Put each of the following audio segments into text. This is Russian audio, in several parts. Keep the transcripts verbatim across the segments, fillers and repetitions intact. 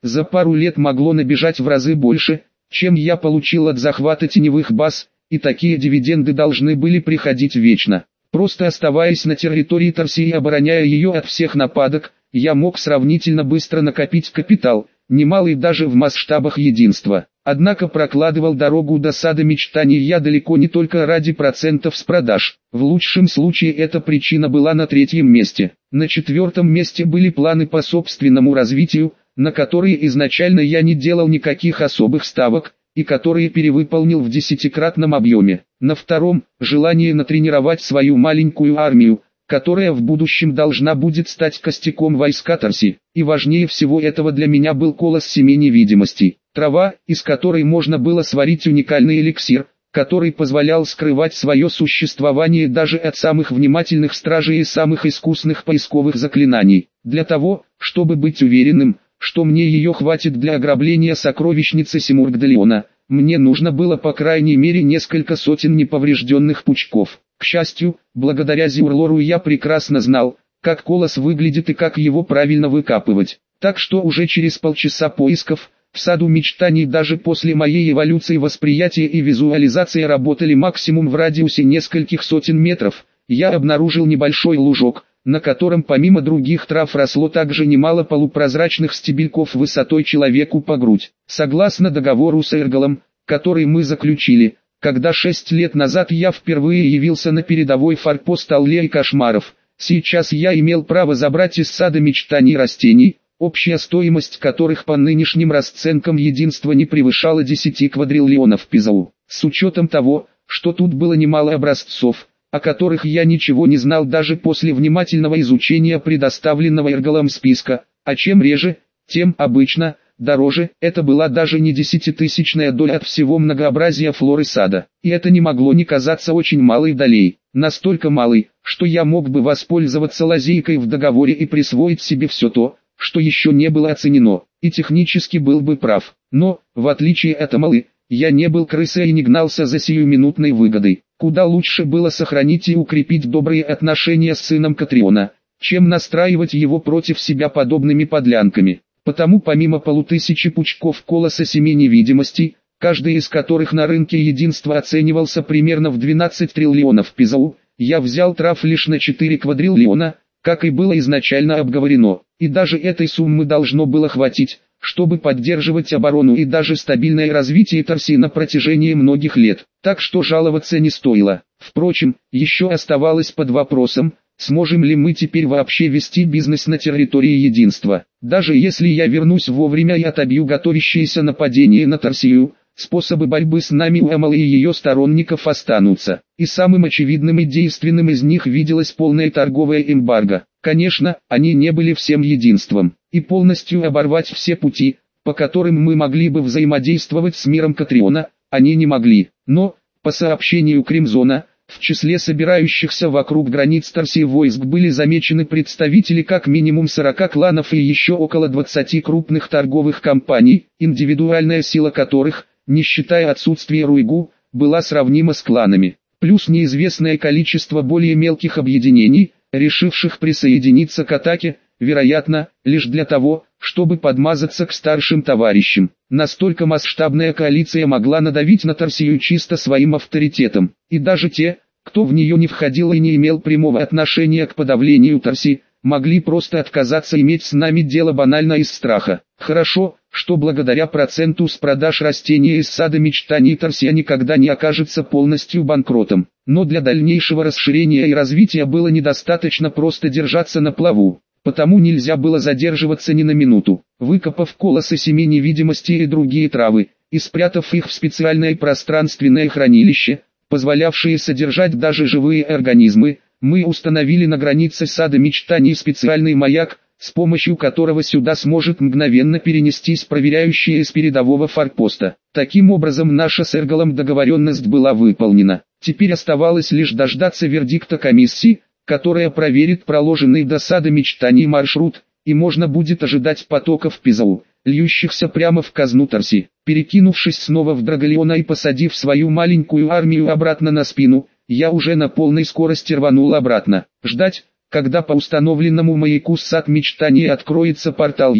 за пару лет могло набежать в разы больше, чем я получил от захвата теневых баз, и такие дивиденды должны были приходить вечно. Просто оставаясь на территории Тарсии и обороняя ее от всех нападок, я мог сравнительно быстро накопить капитал, немалый даже в масштабах единства. Однако прокладывал дорогу до сада мечтаний я далеко не только ради процентов с продаж. В лучшем случае эта причина была на третьем месте. На четвертом месте были планы по собственному развитию, на которые изначально я не делал никаких особых ставок, и которые перевыполнил в десятикратном объеме. На втором – желание натренировать свою маленькую армию, которая в будущем должна будет стать костяком войска Тарси. И важнее всего этого для меня был колос семи невидимостей. Трава, из которой можно было сварить уникальный эликсир, который позволял скрывать свое существование даже от самых внимательных стражей и самых искусных поисковых заклинаний. Для того, чтобы быть уверенным, что мне ее хватит для ограбления сокровищницы Симургдалиона, мне нужно было по крайней мере несколько сотен неповрежденных пучков. К счастью, благодаря Зиурлору я прекрасно знал, как колос выглядит и как его правильно выкапывать. Так что уже через полчаса поисков, в саду мечтаний даже после моей эволюции восприятия и визуализации работали максимум в радиусе нескольких сотен метров, я обнаружил небольшой лужок, на котором помимо других трав росло также немало полупрозрачных стебельков высотой человеку по грудь. Согласно договору с Эргалом, который мы заключили, когда шесть лет назад я впервые явился на передовой форпост Аллеи Кошмаров, сейчас я имел право забрать из сада мечтаний растений, общая стоимость которых по нынешним расценкам единства не превышала десяти квадриллионов пизау. С учетом того, что тут было немало образцов, о которых я ничего не знал даже после внимательного изучения предоставленного Эргалом списка, а чем реже, тем обычно дороже, это была даже не десятитысячная доля от всего многообразия флоры сада. И это не могло не казаться очень малой долей, настолько малой, что я мог бы воспользоваться лазейкой в договоре и присвоить себе все то, что еще не было оценено, и технически был бы прав. Но, в отличие от Амалы, я не был крысой и не гнался за сиюминутной выгодой. Куда лучше было сохранить и укрепить добрые отношения с сыном Катриона, чем настраивать его против себя подобными подлянками. Потому помимо полутысячи пучков колоса семи невидимостей, каждый из которых на рынке единства оценивался примерно в двенадцать триллионов пизау, я взял трав лишь на четыре квадриллиона, как и было изначально обговорено, и даже этой суммы должно было хватить, чтобы поддерживать оборону и даже стабильное развитие Тарсии на протяжении многих лет, так что жаловаться не стоило. Впрочем, еще оставалось под вопросом, сможем ли мы теперь вообще вести бизнес на территории единства. Даже если я вернусь вовремя и отобью готовящееся нападение на Тарсию, способы борьбы с нами у Амалы и ее сторонников останутся. И самым очевидным и действенным из них виделась полная торговая эмбарго. Конечно, они не были всем единством, и полностью оборвать все пути, по которым мы могли бы взаимодействовать с миром Катриона, они не могли. Но, по сообщению Кримзона, в числе собирающихся вокруг границ Тарсии войск были замечены представители как минимум сорока кланов и еще около двадцати крупных торговых компаний, индивидуальная сила которых, не считая отсутствия Руйгу, была сравнима с кланами. Плюс неизвестное количество более мелких объединений, решивших присоединиться к атаке, вероятно, лишь для того, чтобы подмазаться к старшим товарищам. Настолько масштабная коалиция могла надавить на Тарсию чисто своим авторитетом. И даже те, кто в нее не входил и не имел прямого отношения к подавлению Тарсии, могли просто отказаться иметь с нами дело банально из страха. Хорошо, что благодаря проценту с продаж растения из сада мечтаний Тарсия никогда не окажется полностью банкротом. Но для дальнейшего расширения и развития было недостаточно просто держаться на плаву. Потому нельзя было задерживаться ни на минуту. Выкопав колосы семи невидимостей и другие травы, и спрятав их в специальное пространственное хранилище, позволявшее содержать даже живые организмы, мы установили на границе сада мечтаний специальный маяк, с помощью которого сюда сможет мгновенно перенестись проверяющие из передового форпоста. Таким образом наша с Эргалом договоренность была выполнена. Теперь оставалось лишь дождаться вердикта комиссии, которая проверит проложенный до сада мечтаний маршрут, и можно будет ожидать потоков пизау, льющихся прямо в казну Тарси. Перекинувшись снова в Драгалиона и посадив свою маленькую армию обратно на спину, я уже на полной скорости рванул обратно. Ждать, когда по установленному маяку сад мечтаний откроется портал, я,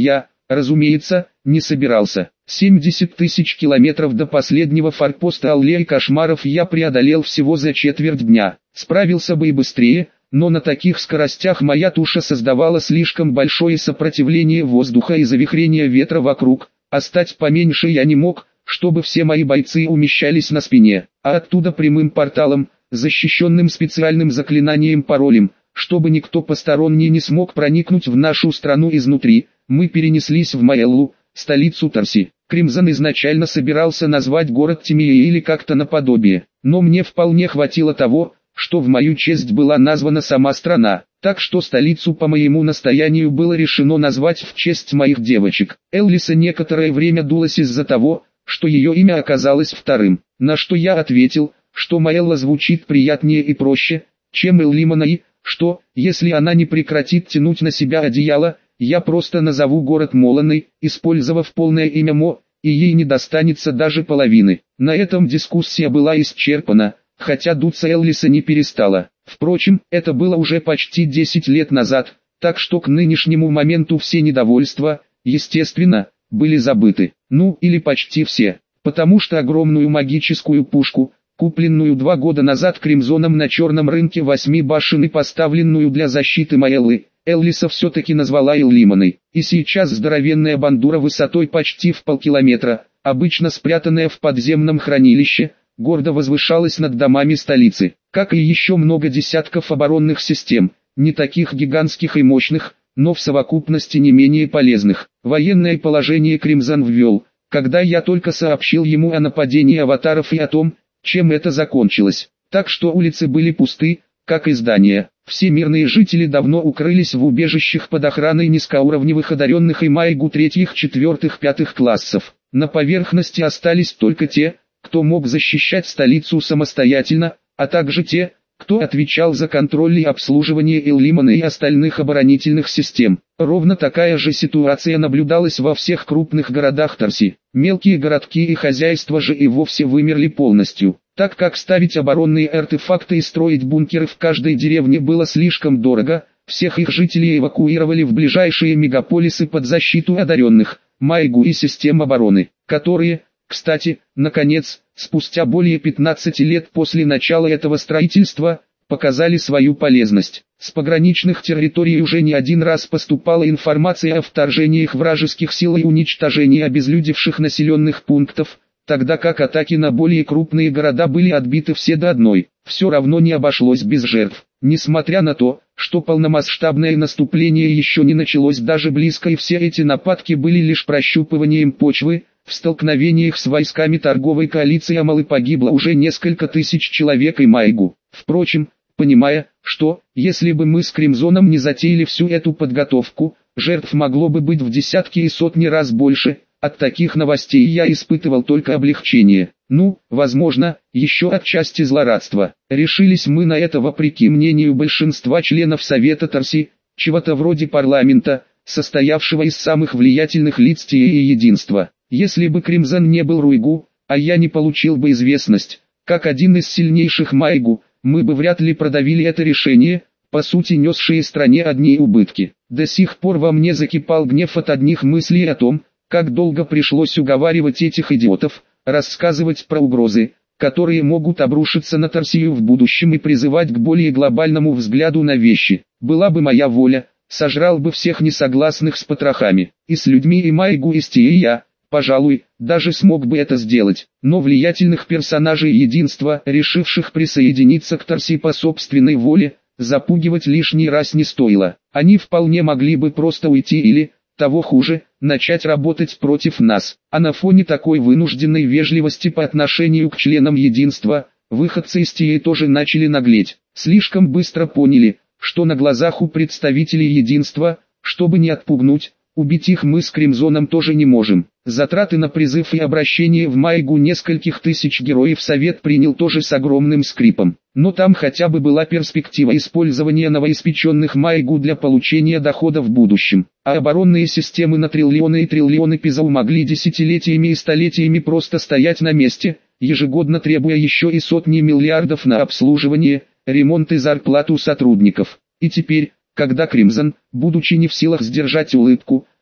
разумеется, не собирался. семьдесят тысяч километров до последнего форпоста Аллеи Кошмаров я преодолел всего за четверть дня. Справился бы и быстрее, но на таких скоростях моя туша создавала слишком большое сопротивление воздуха и завихрение ветра вокруг, а стать поменьше я не мог, чтобы все мои бойцы умещались на спине, а оттуда прямым порталом, защищенным специальным заклинанием-паролем, чтобы никто посторонний не смог проникнуть в нашу страну изнутри, мы перенеслись в Маэллу, столицу Тарси. Кримзон изначально собирался назвать город Тимией или как-то наподобие, но мне вполне хватило того, что в мою честь была названа сама страна, так что столицу по моему настоянию было решено назвать в честь моих девочек. Эллиса некоторое время дулась из-за того, что ее имя оказалось вторым, на что я ответил, что Маэлла звучит приятнее и проще, чем Эллимана и, что, если она не прекратит тянуть на себя одеяло, я просто назову город Моланой, использовав полное имя Мо, и ей не достанется даже половины. На этом дискуссия была исчерпана, хотя дуться Эллиса не перестала. Впрочем, это было уже почти десять лет назад, так что к нынешнему моменту все недовольства, естественно, были забыты. Ну, или почти все, потому что огромную магическую пушку, купленную два года назад Кримзоном на черном рынке восьми башен и поставленную для защиты Маэллы, Эллиса все-таки назвала Эллиманой, и сейчас здоровенная бандура высотой почти в полкилометра, обычно спрятанная в подземном хранилище, гордо возвышалась над домами столицы, как и еще много десятков оборонных систем, не таких гигантских и мощных, но в совокупности не менее полезных. Военное положение Кримзон ввел, когда я только сообщил ему о нападении аватаров и о том, чем это закончилось, так что улицы были пусты, как и здания. Все мирные жители давно укрылись в убежищах под охраной низкоуровневых одаренных и майгу третьих, четвертых, пятых классов. На поверхности остались только те, кто мог защищать столицу самостоятельно, а также те, кто отвечал за контроль и обслуживание Эллимана и остальных оборонительных систем. Ровно такая же ситуация наблюдалась во всех крупных городах Тарси. Мелкие городки и хозяйства же и вовсе вымерли полностью, так как ставить оборонные артефакты и строить бункеры в каждой деревне было слишком дорого. Всех их жителей эвакуировали в ближайшие мегаполисы под защиту одаренных, майгу и систем обороны, которые, кстати, наконец, спустя более пятнадцати лет после начала этого строительства, показали свою полезность. С пограничных территорий уже не один раз поступала информация о вторжениях вражеских сил и уничтожении обезлюдевших населенных пунктов, тогда как атаки на более крупные города были отбиты все до одной. Все равно не обошлось без жертв. Несмотря на то, что полномасштабное наступление еще не началось даже близко и все эти нападки были лишь прощупыванием почвы, в столкновениях с войсками торговой коалиции Амалы погибло уже несколько тысяч человек и майгу. Впрочем, понимая, что, если бы мы с Кримзоном не затеяли всю эту подготовку, жертв могло бы быть в десятки и сотни раз больше, от таких новостей я испытывал только облегчение. Ну, возможно, еще отчасти злорадство. Решились мы на это вопреки мнению большинства членов Совета Тарси, чего-то вроде парламента, состоявшего из самых влиятельных лиц Тиеи и Единства. Если бы Кримзон не был Руйгу, а я не получил бы известность, как один из сильнейших майгу, мы бы вряд ли продавили это решение, по сути несшие стране одни убытки. До сих пор во мне закипал гнев от одних мыслей о том, как долго пришлось уговаривать этих идиотов, рассказывать про угрозы, которые могут обрушиться на Тарсию в будущем и призывать к более глобальному взгляду на вещи. Была бы моя воля, сожрал бы всех несогласных с потрохами, и с людьми и майгу и с Тией я, пожалуй, даже смог бы это сделать, но влиятельных персонажей Единства, решивших присоединиться к Тарси по собственной воле, запугивать лишний раз не стоило. Они вполне могли бы просто уйти или, того хуже, начать работать против нас. А на фоне такой вынужденной вежливости по отношению к членам Единства, выходцы из Тией тоже начали наглеть. Слишком быстро поняли, что на глазах у представителей Единства, чтобы не отпугнуть, убить их мы с Кримзоном тоже не можем. Затраты на призыв и обращение в майгу нескольких тысяч героев Совет принял тоже с огромным скрипом. Но там хотя бы была перспектива использования новоиспеченных майгу для получения дохода в будущем. А оборонные системы на триллионы и триллионы пизау могли десятилетиями и столетиями просто стоять на месте, ежегодно требуя еще и сотни миллиардов на обслуживание, ремонт и зарплату сотрудников. И теперь, когда Кримзон, будучи не в силах сдержать улыбку,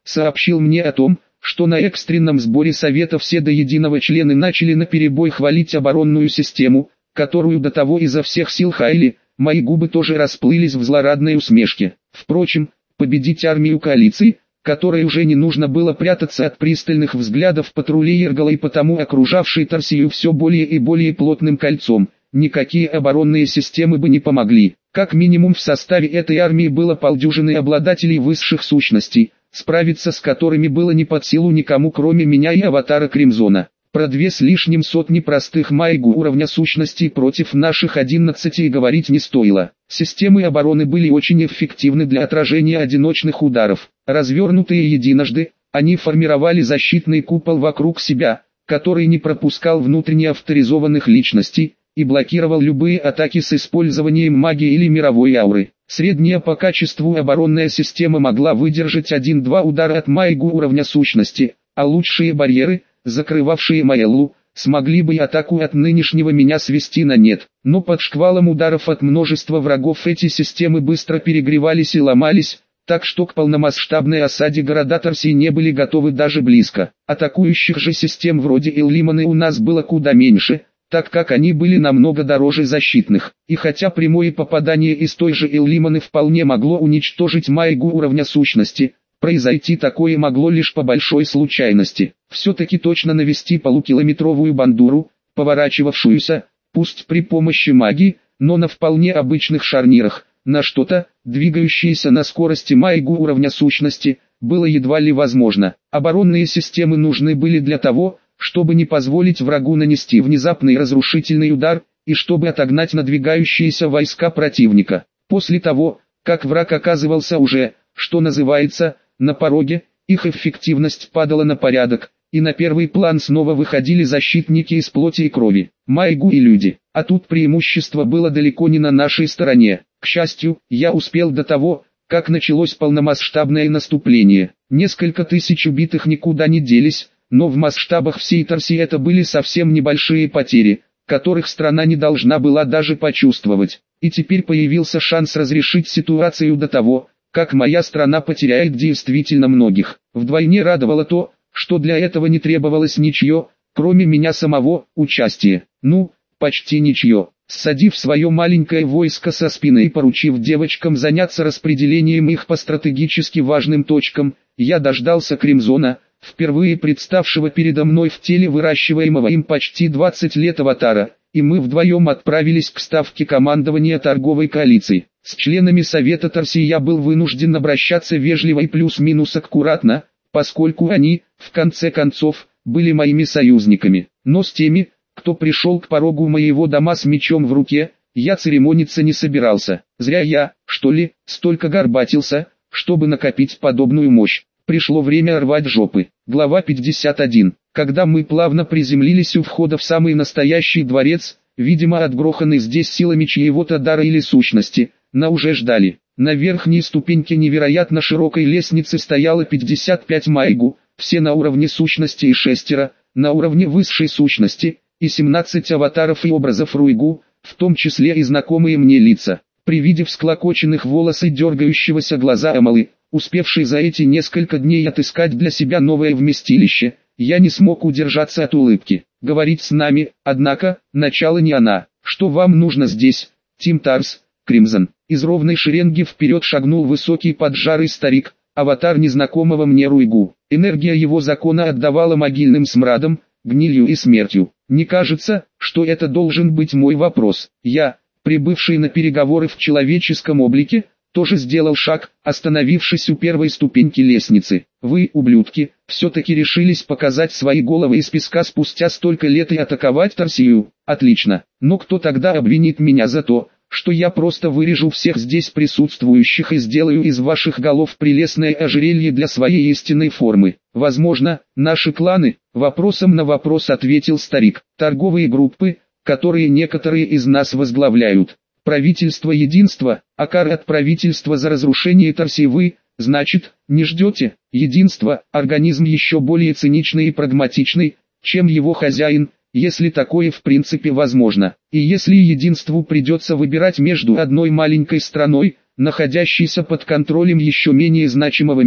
сообщил мне о том, что на экстренном сборе Совета все до единого члены начали наперебой хвалить оборонную систему, которую до того изо всех сил хаяли. Мои губы тоже расплылись в злорадной усмешке. Впрочем, победить армию коалиции, которой уже не нужно было прятаться от пристальных взглядов патрулей Эргала и потому окружавшей Тарсию все более и более плотным кольцом, никакие оборонные системы бы не помогли. Как минимум в составе этой армии было полдюжины обладателей высших сущностей, справиться с которыми было не под силу никому кроме меня и аватара Кримзона. Про две с лишним сотни простых майгу уровня сущностей против наших одиннадцати и говорить не стоило. Системы обороны были очень эффективны для отражения одиночных ударов. Развернутые единожды, они формировали защитный купол вокруг себя, который не пропускал внутренне авторизованных личностей, и блокировал любые атаки с использованием магии или мировой ауры. Средняя по качеству оборонная система могла выдержать один-два удара от майгу уровня сущности, а лучшие барьеры, закрывавшие Маэллу, смогли бы и атаку от нынешнего меня свести на нет. Но под шквалом ударов от множества врагов эти системы быстро перегревались и ломались, так что к полномасштабной осаде города Тарсии не были готовы даже близко. Атакующих же систем вроде Эллиманы у нас было куда меньше, так как они были намного дороже защитных. И хотя прямое попадание из той же Эллиманы вполне могло уничтожить майгу уровня сущности, произойти такое могло лишь по большой случайности. Все-таки точно навести полукилометровую бандуру, поворачивавшуюся, пусть при помощи магии, но на вполне обычных шарнирах, на что-то, двигающееся на скорости майгу уровня сущности, было едва ли возможно. Оборонные системы нужны были для того, чтобы не позволить врагу нанести внезапный разрушительный удар, и чтобы отогнать надвигающиеся войска противника. После того, как враг оказывался уже, что называется, на пороге, их эффективность падала на порядок, и на первый план снова выходили защитники из плоти и крови, майгу и люди. А тут преимущество было далеко не на нашей стороне. К счастью, я успел до того, как началось полномасштабное наступление. Несколько тысяч убитых никуда не делись, но в масштабах всей Тарсии это были совсем небольшие потери, которых страна не должна была даже почувствовать. И теперь появился шанс разрешить ситуацию до того, как моя страна потеряет действительно многих. Вдвойне радовало то, что для этого не требовалось ничье, кроме меня самого, участия. Ну, почти ничье. Ссадив свое маленькое войско со спины и поручив девочкам заняться распределением их по стратегически важным точкам, я дождался Кримзона, впервые представшего передо мной в теле выращиваемого им почти двадцать лет аватара, и мы вдвоем отправились к ставке командования торговой коалиции. С членами Совета Тарсии я был вынужден обращаться вежливо и плюс-минус аккуратно, поскольку они, в конце концов, были моими союзниками. Но с теми, кто пришел к порогу моего дома с мечом в руке, я церемониться не собирался. Зря я, что ли, столько горбатился, чтобы накопить подобную мощь. Пришло время рвать жопы. Глава пятьдесят один. Когда мы плавно приземлились у входа в самый настоящий дворец, видимо отгроханный здесь силами чьего-то дара или сущности, на уже ждали. На верхней ступеньке невероятно широкой лестницы стояло пятьдесят пять майгу, все на уровне сущности и шестеро, на уровне высшей сущности, и семнадцать аватаров и образов Руйгу, в том числе и знакомые мне лица. При виде всклокоченных волос и дергающегося глаза Амалы, успевшей за эти несколько дней отыскать для себя новое вместилище, я не смог удержаться от улыбки. Говорить с нами, однако, начало не она. Что вам нужно здесь, Тим Тарс, Кримзон? Из ровной шеренги вперед шагнул высокий поджарый старик, аватар незнакомого мне Руйгу. Энергия его закона отдавала могильным смрадом, гнилью и смертью. Не кажется, что это должен быть мой вопрос. Я, прибывший на переговоры в человеческом облике, тоже сделал шаг, остановившись у первой ступеньки лестницы. Вы, ублюдки, все-таки решились показать свои головы из песка спустя столько лет и атаковать Тарсию. Отлично. Но кто тогда обвинит меня за то, что я просто вырежу всех здесь присутствующих и сделаю из ваших голов прелестное ожерелье для своей истинной формы? Возможно, наши кланы? Вопросом на вопрос ответил старик. Торговые группы, которые некоторые из нас возглавляют. Правительство единства, а кара от правительства за разрушение Тарсии вы, значит, не ждете? Единство, организм еще более циничный и прагматичный, чем его хозяин, если такое в принципе возможно. И если единству придется выбирать между одной маленькой страной, находящейся под контролем еще менее значимого мира,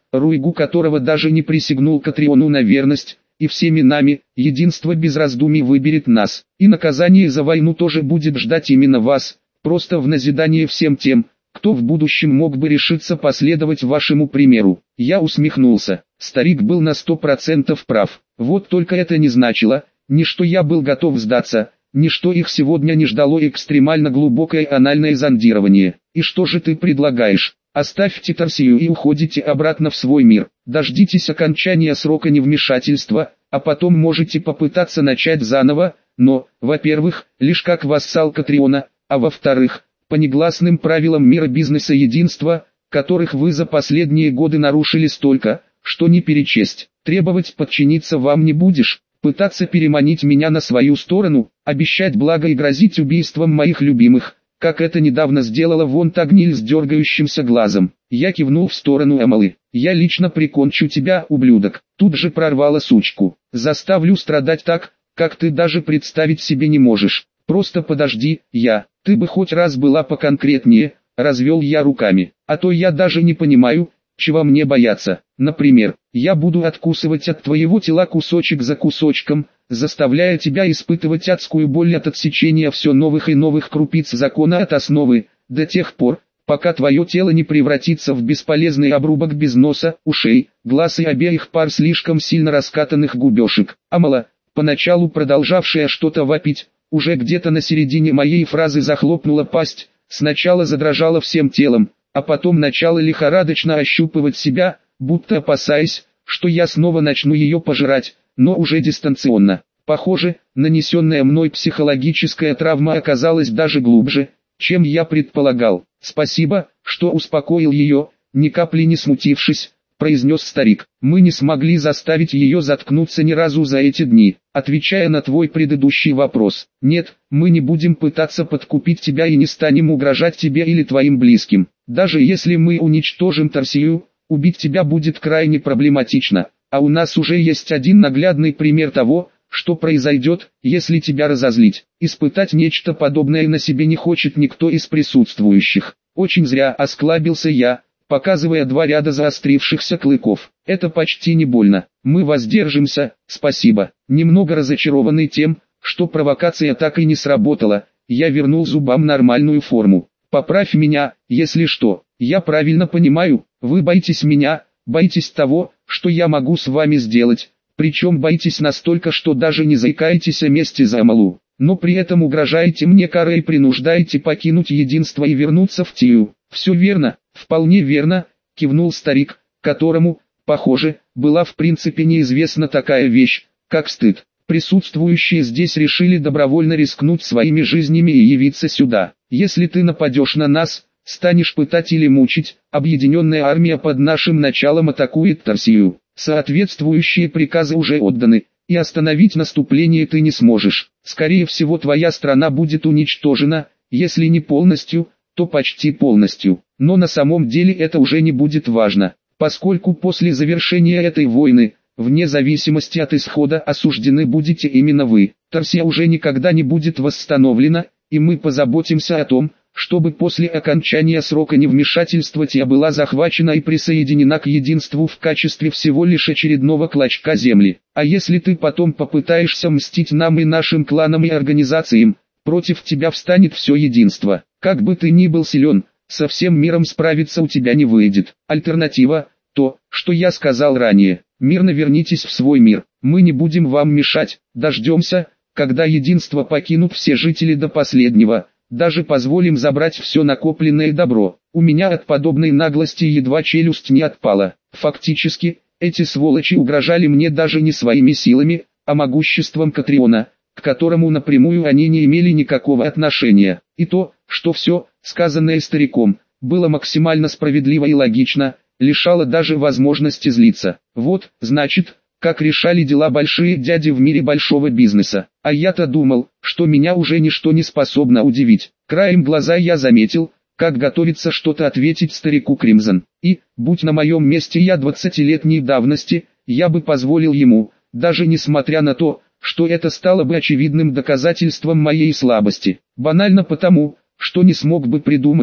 Руйгу которого даже не присягнул Катриону на верность, и всеми нами, единство без раздумий выберет нас, и наказание за войну тоже будет ждать именно вас, просто в назидание всем тем, кто в будущем мог бы решиться последовать вашему примеру. Я усмехнулся, старик был на сто процентов прав, вот только это не значило, ни что я был готов сдаться, ни что их сегодня не ждало экстремально глубокое анальное зондирование. И что же ты предлагаешь? Оставьте Тарсию и уходите обратно в свой мир, дождитесь окончания срока невмешательства, а потом можете попытаться начать заново, но, во-первых, лишь как вассал Катриона, а во-вторых, по негласным правилам мира бизнеса единства, которых вы за последние годы нарушили столько, что не перечесть. Требовать подчиниться вам не будешь, пытаться переманить меня на свою сторону, обещать благо и грозить убийством моих любимых, как это недавно сделала вон та гниль с дергающимся глазом. Я кивнул в сторону Эмалы. Я лично прикончу тебя, ублюдок. Тут же прорвала сучку. Заставлю страдать так, как ты даже представить себе не можешь. Просто подожди, я. Ты бы хоть раз была поконкретнее, развел я руками. А то я даже не понимаю, чего мне бояться. Например, я буду откусывать от твоего тела кусочек за кусочком, заставляя тебя испытывать адскую боль от отсечения все новых и новых крупиц закона от основы, до тех пор, пока твое тело не превратится в бесполезный обрубок без носа, ушей, глаз и обеих пар слишком сильно раскатанных губежек. Амала, поначалу продолжавшая что-то вопить, уже где-то на середине моей фразы захлопнула пасть, сначала задрожала всем телом, а потом начала лихорадочно ощупывать себя, будто опасаясь, что я снова начну ее пожирать, но уже дистанционно. Похоже, нанесенная мной психологическая травма оказалась даже глубже, чем я предполагал. «Спасибо, что успокоил ее», ни капли не смутившись, произнес старик. «Мы не смогли заставить ее заткнуться ни разу за эти дни. Отвечая на твой предыдущий вопрос, нет, мы не будем пытаться подкупить тебя и не станем угрожать тебе или твоим близким. Даже если мы уничтожим Тарсию, убить тебя будет крайне проблематично, а у нас уже есть один наглядный пример того, что произойдет, если тебя разозлить. Испытать нечто подобное на себе не хочет никто из присутствующих». Очень зря осклабился я, показывая два ряда заострившихся клыков. «Это почти не больно. Мы воздержимся, спасибо». Немного разочарованный тем, что провокация так и не сработала, я вернул зубам нормальную форму. «Поправь меня, если что. Я правильно понимаю, вы боитесь меня, боитесь того, что я могу с вами сделать, причем боитесь настолько, что даже не заикаетесь о мести за Амалу, но при этом угрожаете мне карой и принуждаете покинуть единство и вернуться в Тию». «Все верно, вполне верно», — кивнул старик, которому, похоже, была в принципе неизвестна такая вещь, как стыд. «Присутствующие здесь решили добровольно рискнуть своими жизнями и явиться сюда. Если ты нападешь на нас, станешь пытать или мучить, объединенная армия под нашим началом атакует Тарсию. Соответствующие приказы уже отданы, и остановить наступление ты не сможешь. Скорее всего, твоя страна будет уничтожена, если не полностью, то почти полностью. Но на самом деле это уже не будет важно, поскольку после завершения этой войны, вне зависимости от исхода, осуждены будете именно вы. Тарсия уже никогда не будет восстановлена, и мы позаботимся о том, чтобы после окончания срока невмешательства Тия была захвачена и присоединена к единству в качестве всего лишь очередного клочка земли. А если ты потом попытаешься мстить нам и нашим кланам и организациям, против тебя встанет все единство. Как бы ты ни был силен, со всем миром справиться у тебя не выйдет. Альтернатива – то, что я сказал ранее. Мирно вернитесь в свой мир, мы не будем вам мешать, дождемся, когда единство покинут все жители до последнего, даже позволим забрать все накопленное добро». У меня от подобной наглости едва челюсть не отпала. Фактически, эти сволочи угрожали мне даже не своими силами, а могуществом Катриона, к которому напрямую они не имели никакого отношения. И то, что все, сказанное стариком, было максимально справедливо и логично, лишало даже возможности злиться. Вот, значит, как решали дела большие дяди в мире большого бизнеса. А я-то думал, что меня уже ничто не способно удивить. Краем глаза я заметил, как готовится что-то ответить старику Кримзон. И, будь на моем месте я двадцатилетней давности, я бы позволил ему, даже несмотря на то, что это стало бы очевидным доказательством моей слабости. Банально потому, что не смог бы придумать,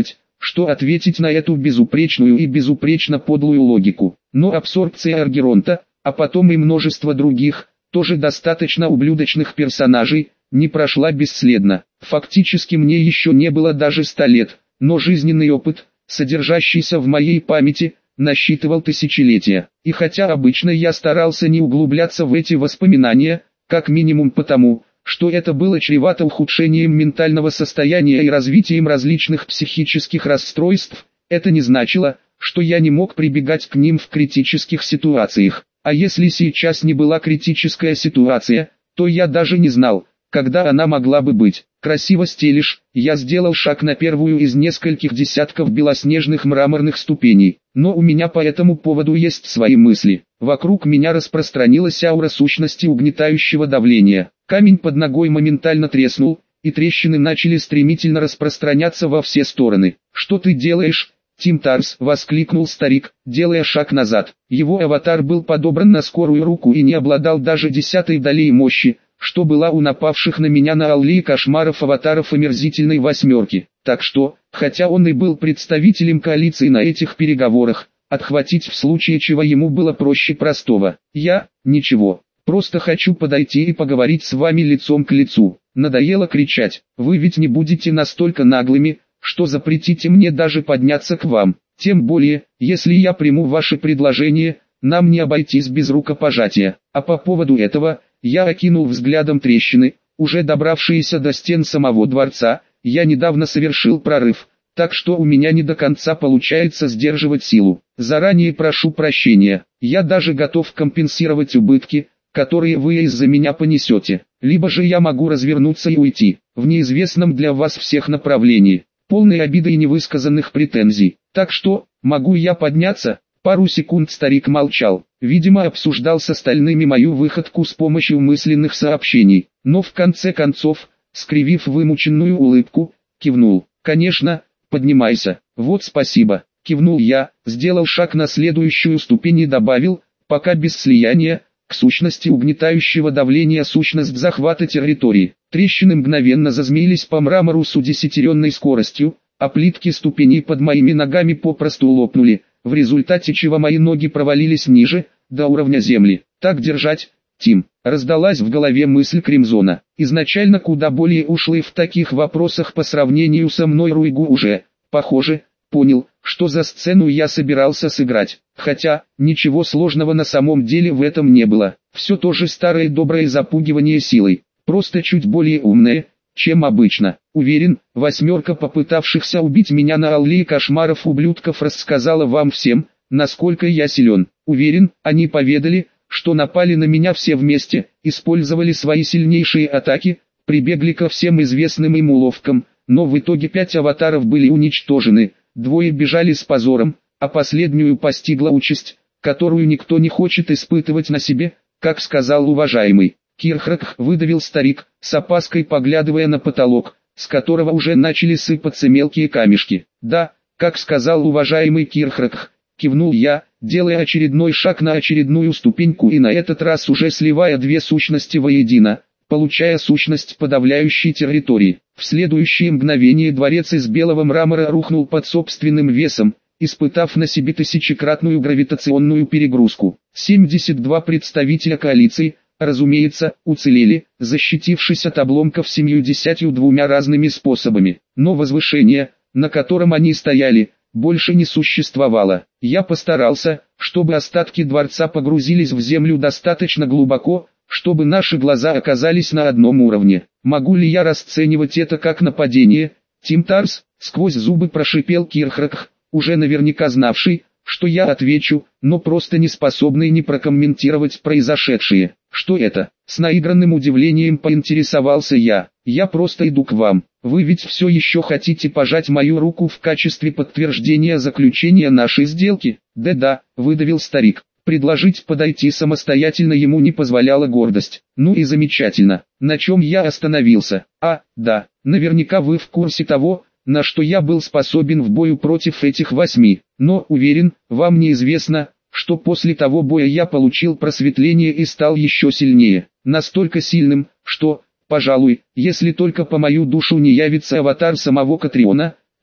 что ответить на эту безупречную и безупречно подлую логику. Но абсорбция Аргеронта, а потом и множество других, тоже достаточно ублюдочных персонажей, не прошла бесследно. Фактически мне еще не было даже ста лет, но жизненный опыт, содержащийся в моей памяти, насчитывал тысячелетия. И хотя обычно я старался не углубляться в эти воспоминания, как минимум потому, что это было чревато ухудшением ментального состояния и развитием различных психических расстройств, это не значило, что я не мог прибегать к ним в критических ситуациях. А если сейчас не была критическая ситуация, то я даже не знал, когда она могла бы быть. Красиво стелишь, я сделал шаг на первую из нескольких десятков белоснежных мраморных ступеней, но у меня по этому поводу есть свои мысли. Вокруг меня распространилась аура сущности угнетающего давления. Камень под ногой моментально треснул, и трещины начали стремительно распространяться во все стороны. «Что ты делаешь, Тим Тарс?» — воскликнул старик, делая шаг назад. Его аватар был подобран на скорую руку и не обладал даже десятой долей мощи, что была у напавших на меня на аллее кошмаров аватаров омерзительной восьмерки. Так что, хотя он и был представителем коалиции на этих переговорах, отхватить в случае чего ему было проще простого. Я, ничего, просто хочу подойти и поговорить с вами лицом к лицу. Надоело кричать, вы ведь не будете настолько наглыми, что запретите мне даже подняться к вам. Тем более, если я приму ваше предложение, нам не обойтись без рукопожатия. А по поводу этого, я окинул взглядом трещины, уже добравшиеся до стен самого дворца. Я недавно совершил прорыв, так что у меня не до конца получается сдерживать силу. Заранее прошу прощения, я даже готов компенсировать убытки, которые вы из-за меня понесете. Либо же я могу развернуться и уйти, в неизвестном для вас всех направлении, полной обиды и невысказанных претензий. Так что, могу я подняться? Пару секунд старик молчал, видимо обсуждал с остальными мою выходку с помощью мысленных сообщений, но в конце концов, скривив вымученную улыбку, кивнул. «Конечно, поднимайся». «Вот спасибо», кивнул я, сделал шаг на следующую ступень и добавил, пока без слияния, к сущности угнетающего давления сущность захвата территории. Трещины мгновенно зазмеились по мрамору с удесятеренной скоростью, а плитки ступеней под моими ногами попросту лопнули, в результате чего мои ноги провалились ниже, до уровня земли. «Так держать, Тим», раздалась в голове мысль Кримзона. Изначально куда более ушлый в таких вопросах по сравнению со мной Руйгу уже, похоже, понял, что за сцену я собирался сыграть. Хотя, ничего сложного на самом деле в этом не было. Все то же старое доброе запугивание силой, просто чуть более умное, чем обычно. Уверен, восьмерка попытавшихся убить меня на аллее кошмаров ублюдков рассказала вам всем, насколько я силен. Уверен, они поведали, что напали на меня все вместе, использовали свои сильнейшие атаки, прибегли ко всем известным им уловкам, но в итоге пять аватаров были уничтожены, двое бежали с позором, а последнюю постигла участь, которую никто не хочет испытывать на себе, как сказал уважаемый Кирхрак, выдавил старик, с опаской поглядывая на потолок, с которого уже начали сыпаться мелкие камешки. «Да, как сказал уважаемый Кирхрак», кивнул я, делая очередной шаг на очередную ступеньку и на этот раз уже сливая две сущности воедино, получая сущность подавляющей территории. В следующее мгновение дворец из белого мрамора рухнул под собственным весом, испытав на себе тысячекратную гравитационную перегрузку. семьдесят два представителя коалиции, разумеется, уцелели, защитившись от обломков семьюдесятью двумя разными способами. Но возвышение, на котором они стояли, больше не существовало. Я постарался, чтобы остатки дворца погрузились в землю достаточно глубоко, чтобы наши глаза оказались на одном уровне. Могу ли я расценивать это как нападение? Тим Тарс, сквозь зубы прошипел Кирхрак, уже наверняка знавший, что я отвечу, но просто не способный не прокомментировать произошедшее. Что это? С наигранным удивлением поинтересовался я. Я просто иду к вам. Вы ведь все еще хотите пожать мою руку в качестве подтверждения заключения нашей сделки? Да-да, выдавил старик. Предложить подойти самостоятельно ему не позволяла гордость. Ну и замечательно. На чем я остановился? А, да, наверняка вы в курсе того, на что я был способен в бою против этих восьми. Но, уверен, вам неизвестно, что после того боя я получил просветление и стал еще сильнее. Настолько сильным, что, пожалуй, если только по мою душу не явится аватар самого Катриона,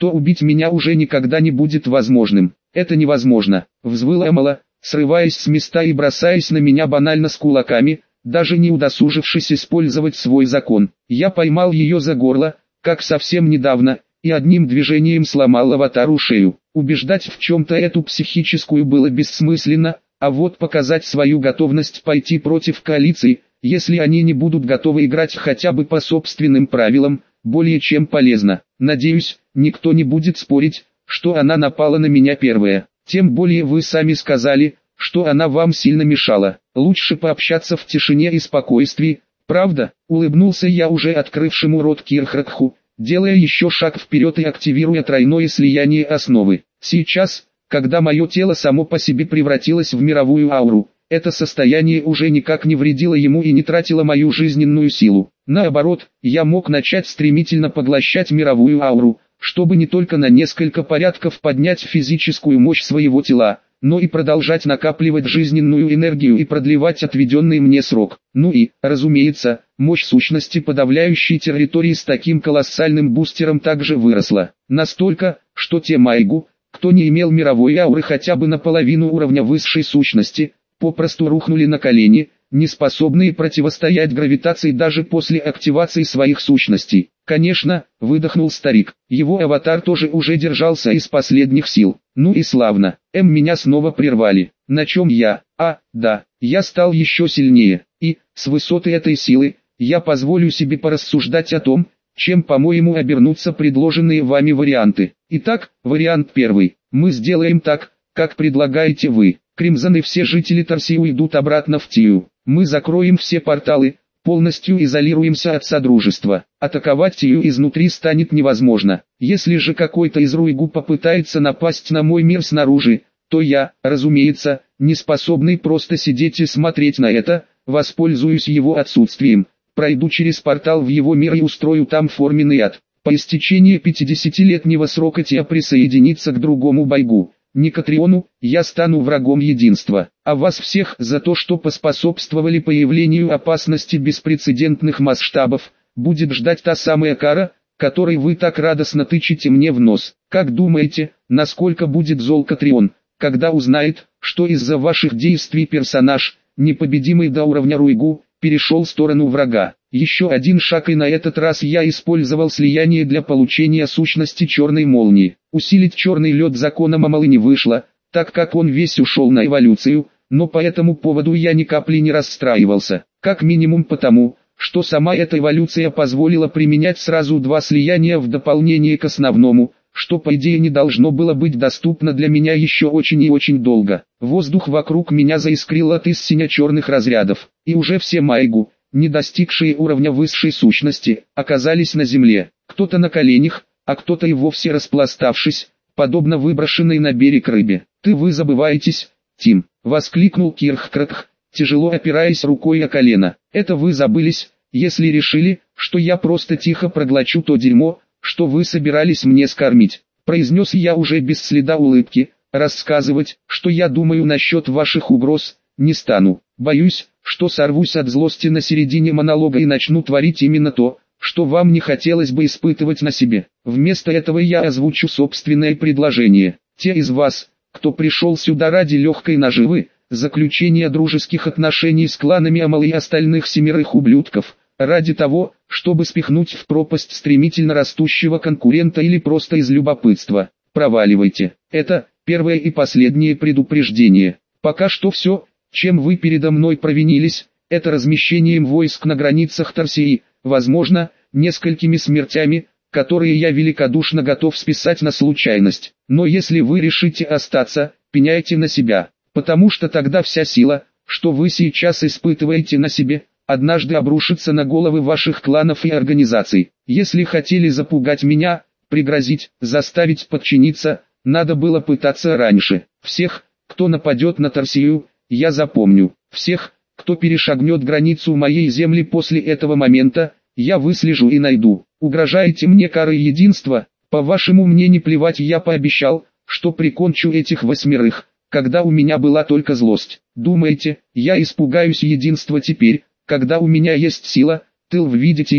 то убить меня уже никогда не будет возможным. Это невозможно, взвыла Амала, срываясь с места и бросаясь на меня банально с кулаками, даже не удосужившись использовать свой закон. Я поймал ее за горло, как совсем недавно, и одним движением сломал аватару шею. Убеждать в чем-то эту психическую было бессмысленно, а вот показать свою готовность пойти против коалиции, если они не будут готовы играть хотя бы по собственным правилам, более чем полезно. Надеюсь, никто не будет спорить, что она напала на меня первая. Тем более вы сами сказали, что она вам сильно мешала. Лучше пообщаться в тишине и спокойствии, правда? Улыбнулся я уже открывшему рот Кирхракху, делая еще шаг вперед и активируя тройное слияние основы. Сейчас, когда мое тело само по себе превратилось в мировую ауру, это состояние уже никак не вредило ему и не тратило мою жизненную силу. Наоборот, я мог начать стремительно поглощать мировую ауру, чтобы не только на несколько порядков поднять физическую мощь своего тела, но и продолжать накапливать жизненную энергию и продлевать отведенный мне срок. Ну и, разумеется, мощь сущности подавляющей территории с таким колоссальным бустером также выросла. Настолько, что те майгу, кто не имел мировой ауры хотя бы наполовину уровня высшей сущности, попросту рухнули на колени, не способные противостоять гравитации даже после активации своих сущностей. Конечно, выдохнул старик, его аватар тоже уже держался из последних сил. Ну и славно, М меня снова прервали. На чем я? А, да, я стал еще сильнее, и, с высоты этой силы, я позволю себе порассуждать о том, чем, по-моему, обернутся предложенные вами варианты. Итак, вариант первый. Мы сделаем так, как предлагаете вы. Кримзон и все жители Тарсии уйдут обратно в Тию. Мы закроем все порталы, полностью изолируемся от Содружества. Атаковать Тию изнутри станет невозможно. Если же какой-то из Руйгу попытается напасть на мой мир снаружи, то я, разумеется, не способный просто сидеть и смотреть на это, воспользуюсь его отсутствием, пройду через портал в его мир и устрою там форменный ад. По истечении пятидесятилетнего срока Тия присоединится к другому Байгу. Никатриону, я стану врагом единства, а вас всех за то, что поспособствовали появлению опасности беспрецедентных масштабов, будет ждать та самая кара, которой вы так радостно тычете мне в нос. Как думаете, насколько будет зол Катрион, когда узнает, что из-за ваших действий персонаж, непобедимый до уровня Руйгу, перешел в сторону врага? Еще один шаг, и на этот раз я использовал слияние для получения сущности черной молнии. Усилить черный лед законом Амалы не вышло, так как он весь ушел на эволюцию, но по этому поводу я ни капли не расстраивался. Как минимум потому, что сама эта эволюция позволила применять сразу два слияния в дополнение к основному, что по идее не должно было быть доступно для меня еще очень и очень долго. Воздух вокруг меня заискрил от из сине-черных разрядов, и уже все майгу, не достигшие уровня высшей сущности, оказались на земле, кто-то на коленях, а кто-то и вовсе распластавшись, подобно выброшенной на берег рыбе. «Ты вы забываетесь, Тим!» — воскликнул Кирхкратх, тяжело опираясь рукой о колено. «Это вы забылись, если решили, что я просто тихо проглочу то дерьмо, что вы собирались мне скормить», — произнес я уже без следа улыбки. «Рассказывать, что я думаю насчет ваших угроз, не стану. Боюсь, что сорвусь от злости на середине монолога и начну творить именно то, что вам не хотелось бы испытывать на себе. Вместо этого я озвучу собственное предложение. Те из вас, кто пришел сюда ради легкой наживы, заключения дружеских отношений с кланами Амалы и остальных семерых ублюдков, ради того, чтобы спихнуть в пропасть стремительно растущего конкурента или просто из любопытства, проваливайте. Это первое и последнее предупреждение. Пока что все, чем вы передо мной провинились, это размещением войск на границах Тарсии, возможно, несколькими смертями, которые я великодушно готов списать на случайность. Но если вы решите остаться, пеняйте на себя, потому что тогда вся сила, что вы сейчас испытываете на себе, однажды обрушится на головы ваших кланов и организаций. Если хотели запугать меня, пригрозить, заставить подчиниться, надо было пытаться раньше. Всех, кто нападет на Тарсию, я запомню. Всех, кто перешагнет границу моей земли после этого момента, я выслежу и найду. Угрожаете мне карой единства? По-вашему, мне не плевать, я пообещал, что прикончу этих восьмерых, когда у меня была только злость. Думаете, я испугаюсь единства теперь, когда у меня есть сила, тыл в виде Тии,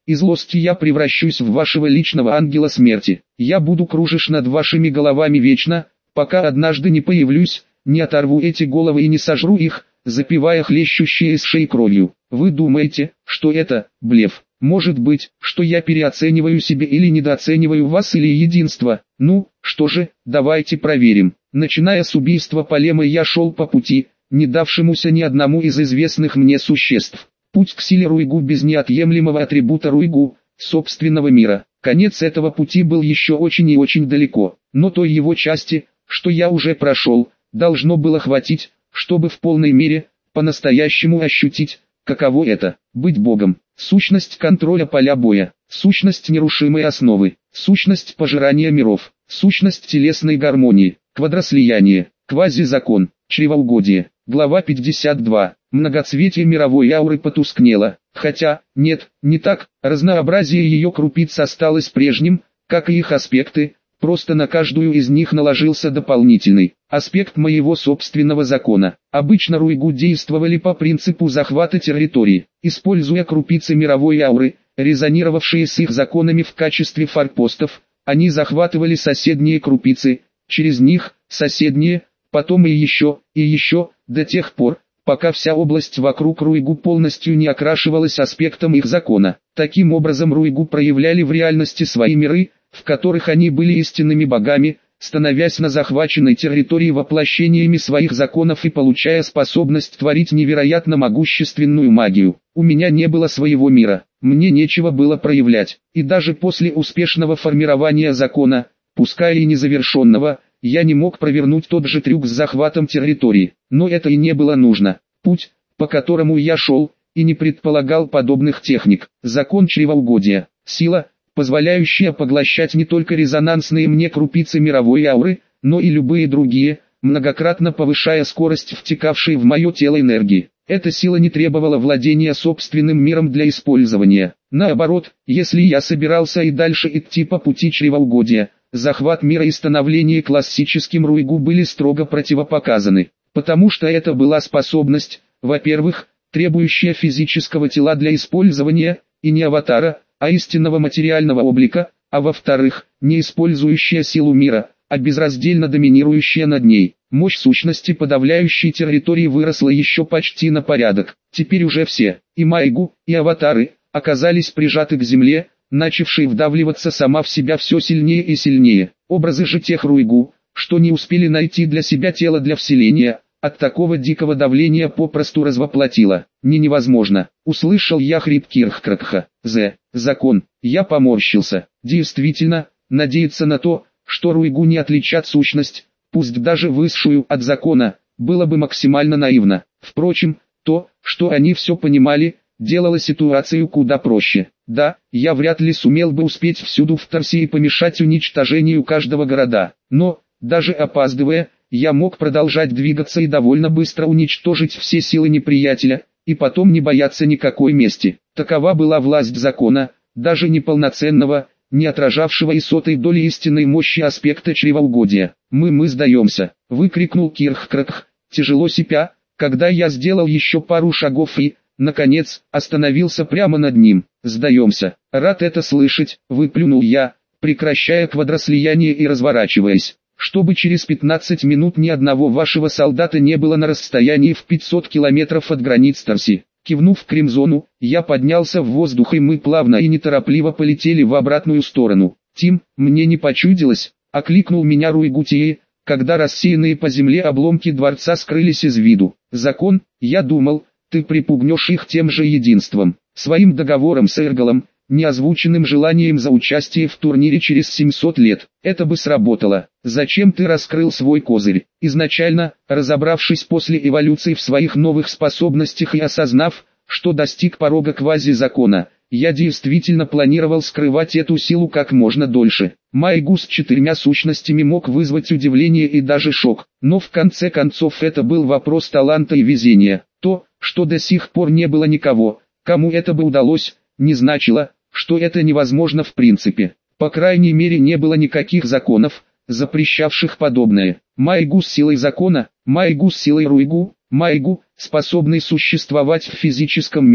и злости я превращусь в вашего личного ангела смерти. Я буду кружить над вашими головами вечно, пока однажды не появлюсь, не оторву эти головы и не сожру их, запивая хлещущие из шеи кровью. Вы думаете, что это блеф? Может быть, что я переоцениваю себя или недооцениваю вас или единство? Ну, что же, давайте проверим. Начиная с убийства Полема я шел по пути, не давшемуся ни одному из известных мне существ. Путь к силе Руйгу без неотъемлемого атрибута Руйгу, собственного мира. Конец этого пути был еще очень и очень далеко, но той его части, что я уже прошел, должно было хватить, чтобы в полной мере, по-настоящему ощутить, каково это – быть Богом. Сущность контроля поля боя, сущность нерушимой основы, сущность пожирания миров, сущность телесной гармонии, квадрослияние, квазизакон, чревоугодие. Глава пятьдесят два. Многоцветие мировой ауры потускнело, хотя, нет, не так, разнообразие ее крупиц осталось прежним, как и их аспекты, просто на каждую из них наложился дополнительный аспект моего собственного закона. Обычно Руйгу действовали по принципу захвата территории, используя крупицы мировой ауры, резонировавшие с их законами в качестве форпостов, они захватывали соседние крупицы, через них, соседние, потом и еще, и еще, до тех пор, пока вся область вокруг Руйгу полностью не окрашивалась аспектом их закона. Таким образом Руйгу проявляли в реальности свои миры, в которых они были истинными богами, становясь на захваченной территории воплощениями своих законов и получая способность творить невероятно могущественную магию. У меня не было своего мира, мне нечего было проявлять, и даже после успешного формирования закона, пускай и незавершенного, я не мог провернуть тот же трюк с захватом территории, но это и не было нужно. Путь, по которому я шел, и не предполагал подобных техник. Закон чревоугодия, сила, позволяющая поглощать не только резонансные мне крупицы мировой ауры, но и любые другие, многократно повышая скорость втекавшей в мое тело энергии. Эта сила не требовала владения собственным миром для использования. Наоборот, если я собирался и дальше идти по пути чревоугодия, захват мира и становление классическим Руйгу были строго противопоказаны, потому что это была способность, во-первых, требующая физического тела для использования, и не аватара, а истинного материального облика, а во-вторых, не использующая силу мира, а безраздельно доминирующая над ней. Мощь сущности подавляющей территории выросла еще почти на порядок. Теперь уже все, и Майгу, и аватары, оказались прижаты к земле, начавшей вдавливаться сама в себя все сильнее и сильнее. Образы же тех Руйгу, что не успели найти для себя тело для вселения, от такого дикого давления попросту развоплотило. Не невозможно. Услышал я хрип Кирхкракха. З. Закон. Я поморщился. Действительно, надеяться на то, что Руйгу не отличат сущность, пусть даже высшую от закона, было бы максимально наивно. Впрочем, то, что они все понимали, делало ситуацию куда проще. Да, я вряд ли сумел бы успеть всюду в Тарсии и помешать уничтожению каждого города, но, даже опаздывая, я мог продолжать двигаться и довольно быстро уничтожить все силы неприятеля, и потом не бояться никакой мести. Такова была власть закона, даже неполноценного, не отражавшего и сотой доли истинной мощи аспекта чревоугодия. «Мы, мы сдаемся!» — выкрикнул Кирхкракх, тяжело сипя, когда я сделал еще пару шагов и, наконец, остановился прямо над ним. «Сдаемся!» «Рад это слышать!» — выплюнул я, прекращая квадрослияние и разворачиваясь. «Чтобы через пятнадцать минут ни одного вашего солдата не было на расстоянии в пятьсот километров от границ Тарси». Кивнув Кримзону, я поднялся в воздух и мы плавно и неторопливо полетели в обратную сторону. «Тим, мне не почудилось», — окликнул меня Руйгутии, когда рассеянные по земле обломки дворца скрылись из виду. «Закон, я думал, ты припугнешь их тем же единством, своим договором с Эргалом, неозвученным желанием за участие в турнире через семьсот лет. Это бы сработало. Зачем ты раскрыл свой козырь? Изначально, разобравшись после эволюции в своих новых способностях и осознав, что достиг порога квази-закона, я действительно планировал скрывать эту силу как можно дольше. Майгу с четырьмя сущностями мог вызвать удивление и даже шок, но в конце концов это был вопрос таланта и везения. То, что до сих пор не было никого, кому это бы удалось, не значило, что это невозможно в принципе. По крайней мере не было никаких законов, запрещавших подобное. Майгу с силой закона, Майгу с силой Руйгу, Майгу, способный существовать в физическом мире,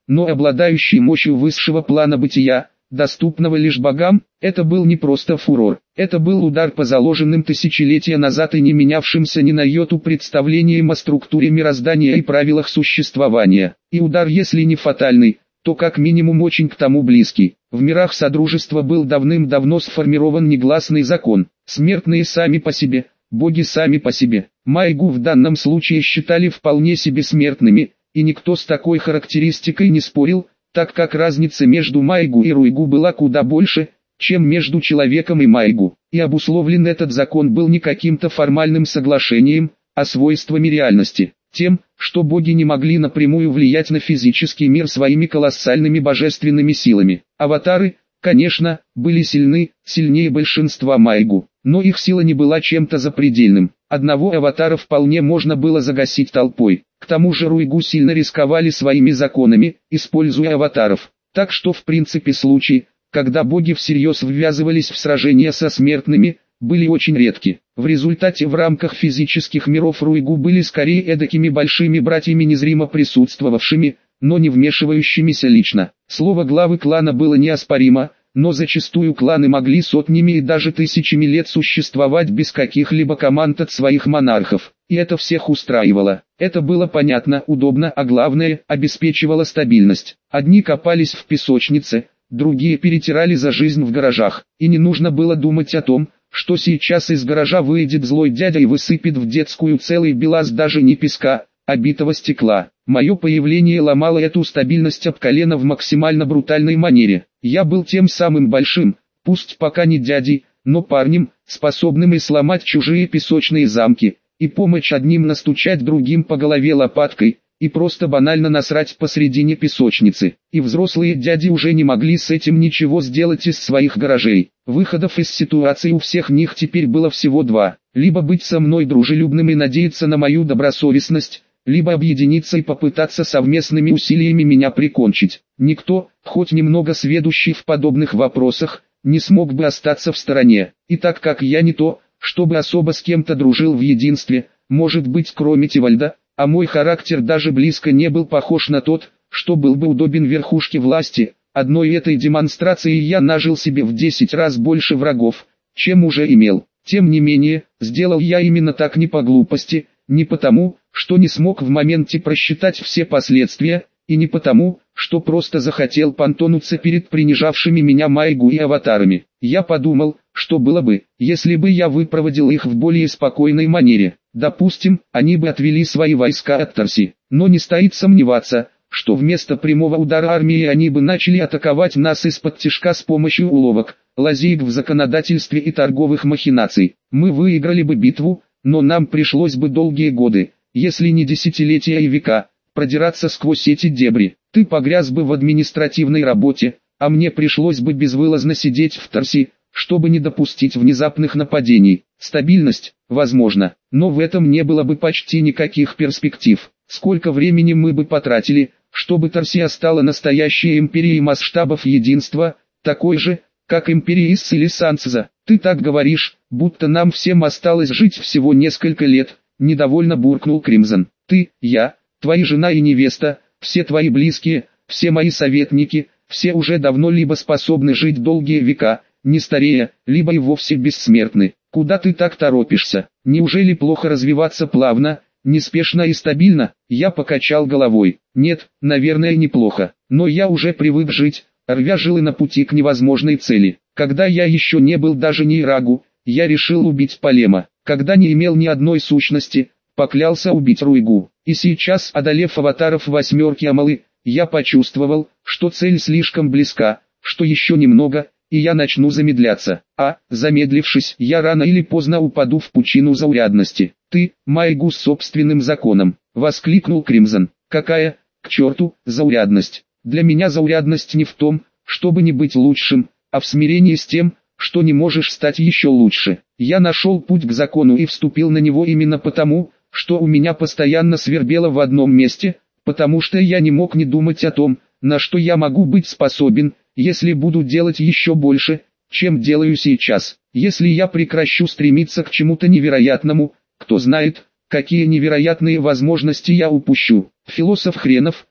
но обладающий мощью высшего плана бытия, доступного лишь богам, это был не просто фурор, это был удар по заложенным тысячелетия назад и не менявшимся ни на йоту представлениям о структуре мироздания и правилах существования. И удар, если не фатальный, то как минимум очень к тому близкий. В мирах Содружества был давным-давно сформирован негласный закон: смертные сами по себе, боги сами по себе. Майгу в данном случае считали вполне себе смертными, и никто с такой характеристикой не спорил, так как разница между Майгу и Руйгу была куда больше, чем между человеком и Майгу, и обусловлен этот закон был не каким-то формальным соглашением, а свойствами реальности, тем, что боги не могли напрямую влиять на физический мир своими колоссальными божественными силами. Аватары, конечно, были сильны, сильнее большинства Майгу, но их сила не была чем-то запредельным. Одного аватара вполне можно было загасить толпой. К тому же Руйгу сильно рисковали своими законами, используя аватаров. Так что в принципе случаи, когда боги всерьез ввязывались в сражения со смертными, были очень редки. В результате в рамках физических миров Руйгу были скорее эдакими большими братьями, незримо присутствовавшими, но не вмешивающимися лично. Слово главы клана было неоспоримо, но зачастую кланы могли сотнями и даже тысячами лет существовать без каких-либо команд от своих монархов. И это всех устраивало. Это было понятно, удобно, а главное, обеспечивало стабильность. Одни копались в песочнице, другие перетирали за жизнь в гаражах. И не нужно было думать о том, что сейчас из гаража выйдет злой дядя и высыпет в детскую целый белаз даже не песка, а битого стекла. Мое появление ломало эту стабильность об колено в максимально брутальной манере. Я был тем самым большим, пусть пока не дядей, но парнем, способным и сломать чужие песочные замки, и помочь одним настучать другим по голове лопаткой, и просто банально насрать посредине песочницы. И взрослые дяди уже не могли с этим ничего сделать из своих гаражей. Выходов из ситуации у всех них теперь было всего два: либо быть со мной дружелюбным и надеяться на мою добросовестность, либо объединиться и попытаться совместными усилиями меня прикончить. Никто, хоть немного сведущий в подобных вопросах, не смог бы остаться в стороне. И так как я не то, чтобы особо с кем-то дружил в единстве, может быть кроме Тивальда, а мой характер даже близко не был похож на тот, что был бы удобен верхушке власти, одной этой демонстрацией я нажил себе в десять раз больше врагов, чем уже имел. Тем не менее, сделал я именно так не по глупости, не потому, что не смог в моменте просчитать все последствия, и не потому, что просто захотел понтонуться перед принижавшими меня Майгу и аватарами. Я подумал, что было бы, если бы я выпроводил их в более спокойной манере. Допустим, они бы отвели свои войска от Тарси, но не стоит сомневаться, что вместо прямого удара армии они бы начали атаковать нас из-под тишка с помощью уловок, лазеек в законодательстве и торговых махинаций. Мы выиграли бы битву, но нам пришлось бы долгие годы, если не десятилетия и века, продираться сквозь эти дебри. Ты погряз бы в административной работе, а мне пришлось бы безвылазно сидеть в Тарси, чтобы не допустить внезапных нападений. Стабильность, возможно, но в этом не было бы почти никаких перспектив. Сколько времени мы бы потратили, чтобы Тарсия стала настоящей империей масштабов единства, такой же, как империя Исс или Сансза. Ты так говоришь, будто нам всем осталось жить всего несколько лет, недовольно буркнул Кримзон. Ты, я, твоя жена и невеста, все твои близкие, все мои советники, все уже давно либо способны жить долгие века, не старея, либо и вовсе бессмертны. Куда ты так торопишься? Неужели плохо развиваться плавно, неспешно и стабильно? Я покачал головой. Нет, наверное, неплохо, но я уже привык жить, рвя жилы на пути к невозможной цели. Когда я еще не был даже Нейрагу, я решил убить Полема. Когда не имел ни одной сущности, поклялся убить Руйгу. И сейчас, одолев аватаров восьмерки Амалы, я почувствовал, что цель слишком близка, что еще немного, и я начну замедляться. А, замедлившись, я рано или поздно упаду в пучину заурядности. Ты, Майгу с собственным законом, воскликнул Кримзон. Какая, к черту, заурядность? Для меня заурядность не в том, чтобы не быть лучшим, а в смирении с тем, что не можешь стать еще лучше. Я нашел путь к закону и вступил на него именно потому, что у меня постоянно свербело в одном месте, потому что я не мог не думать о том, на что я могу быть способен, если буду делать еще больше, чем делаю сейчас. Если я прекращу стремиться к чему-то невероятному, кто знает, какие невероятные возможности я упущу. Философ хренов,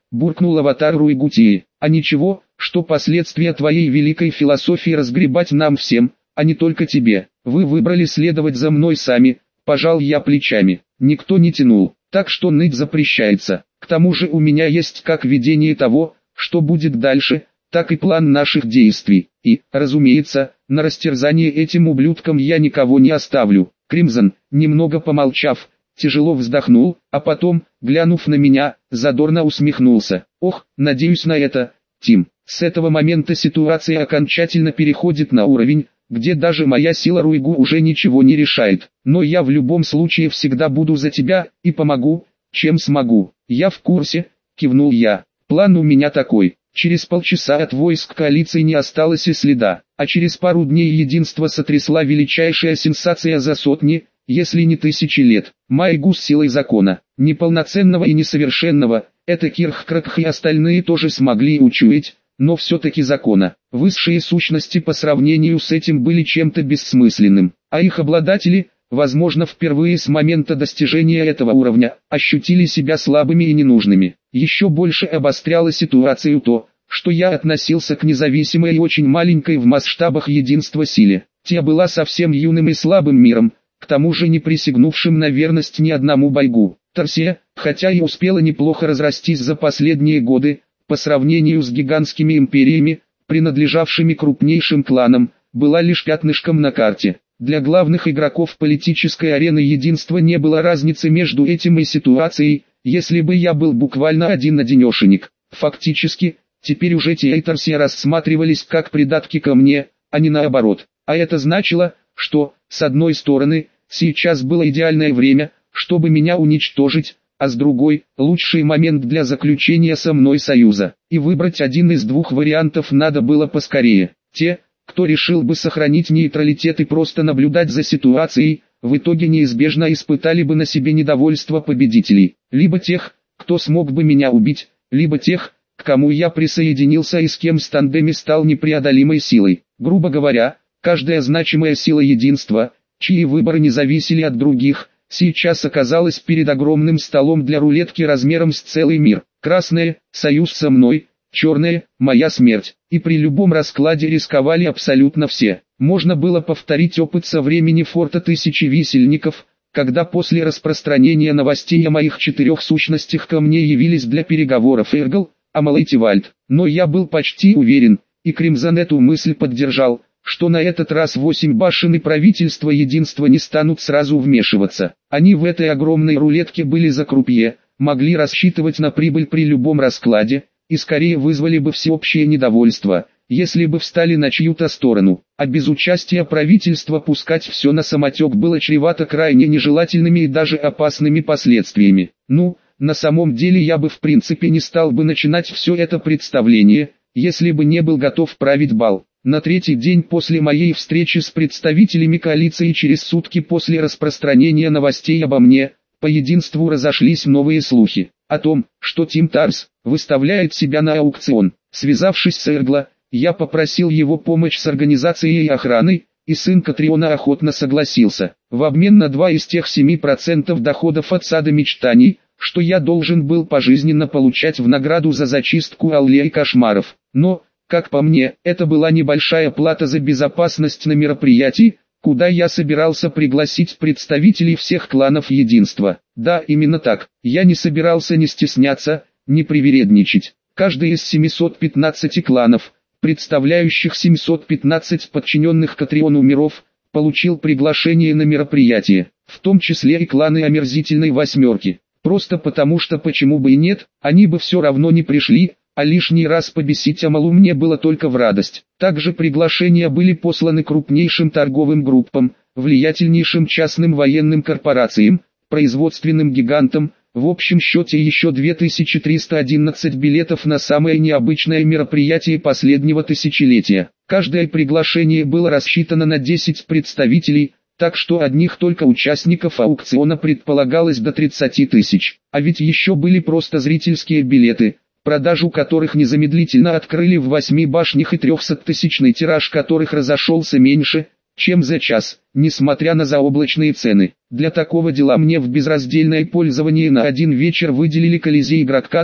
буркнул аватар Руигутии. А ничего, что последствия твоей великой философии разгребать нам всем, а не только тебе. Вы выбрали следовать за мной сами, пожал я плечами. Никто не тянул, так что ныть запрещается. К тому же у меня есть как видение того, что будет дальше, так и план наших действий. И, разумеется, на растерзание этим ублюдкам я никого не оставлю. Кримзон, немного помолчав, тяжело вздохнул, а потом, глянув на меня, задорно усмехнулся. Ох, надеюсь на это, Тим. С этого момента ситуация окончательно переходит на уровень, где даже моя сила Руигу уже ничего не решает. Но я в любом случае всегда буду за тебя, и помогу, чем смогу. Я в курсе, кивнул я. План у меня такой. Через полчаса от войск коалиции не осталось и следа, а через пару дней единство сотрясла величайшая сенсация за сотни, если не тысячи лет. Майгу с силой закона, неполноценного и несовершенного, это Кирхкракх и остальные тоже смогли учуять, но все-таки закона. Высшие сущности по сравнению с этим были чем-то бессмысленным, а их обладатели, возможно впервые с момента достижения этого уровня, ощутили себя слабыми и ненужными. Еще больше обостряло ситуацию то, что я относился к независимой и очень маленькой в масштабах единства силе. Те была совсем юным и слабым миром, к тому же не присягнувшим на верность ни одному бойгу. Тарсия, хотя и успела неплохо разрастись за последние годы, по сравнению с гигантскими империями, принадлежавшими крупнейшим кланам, была лишь пятнышком на карте. Для главных игроков политической арены единства не было разницы между этим и ситуацией, если бы я был буквально один-одинешенек. Фактически, теперь уже те и Тарсия рассматривались как придатки ко мне, а не наоборот. А это значило, что, с одной стороны, сейчас было идеальное время, чтобы меня уничтожить, а с другой, лучший момент для заключения со мной союза. И выбрать один из двух вариантов надо было поскорее. Те, кто решил бы сохранить нейтралитет и просто наблюдать за ситуацией, в итоге неизбежно испытали бы на себе недовольство победителей. Либо тех, кто смог бы меня убить, либо тех, к кому я присоединился и с кем в тандеме стал непреодолимой силой. Грубо говоря, каждая значимая сила единства, чьи выборы не зависели от других, сейчас оказалась перед огромным столом для рулетки размером с целый мир. Красное – союз со мной, черное – моя смерть. И при любом раскладе рисковали абсолютно все. Можно было повторить опыт со времени форта Тысячи Висельников, когда после распространения новостей о моих четырех сущностях ко мне явились для переговоров Эргл, Амалейт и Вальд. Но я был почти уверен, и Кримзон эту мысль поддержал, что на этот раз восемь башен и правительство единства не станут сразу вмешиваться. Они в этой огромной рулетке были за крупье, могли рассчитывать на прибыль при любом раскладе, и скорее вызвали бы всеобщее недовольство, если бы встали на чью-то сторону. А без участия правительства пускать все на самотек было чревато крайне нежелательными и даже опасными последствиями. Ну, на самом деле я бы в принципе не стал бы начинать все это представление, если бы не был готов править бал. На третий день после моей встречи с представителями коалиции через сутки после распространения новостей обо мне, по единству разошлись новые слухи о том, что Тим Тарс выставляет себя на аукцион. Связавшись с Эргло, я попросил его помощь с организацией охраны, и сын Катриона охотно согласился. В обмен на два из тех семи процентов доходов от сада мечтаний, что я должен был пожизненно получать в награду за зачистку аллей кошмаров. Но, как по мне, это была небольшая плата за безопасность на мероприятии, куда я собирался пригласить представителей всех кланов единства. Да, именно так. Я не собирался ни стесняться, ни привередничать. Каждый из семисот пятнадцати кланов, представляющих семьсот пятнадцать подчиненных Катриону миров, получил приглашение на мероприятие, в том числе и кланы омерзительной восьмерки. Просто потому что почему бы и нет, они бы все равно не пришли, а лишний раз побесить Амалу мне было только в радость. Также приглашения были посланы крупнейшим торговым группам, влиятельнейшим частным военным корпорациям, производственным гигантам, в общем счете еще две тысячи триста одиннадцать билетов на самое необычное мероприятие последнего тысячелетия. Каждое приглашение было рассчитано на десять представителей, так что одних только участников аукциона предполагалось до тридцати тысяч. А ведь еще были просто зрительские билеты, продажу которых незамедлительно открыли в восьми башнях и трехсоттысячный тираж которых разошелся меньше, чем за час, несмотря на заоблачные цены. Для такого дела мне в безраздельное пользование на один вечер выделили Колизей Граккаты,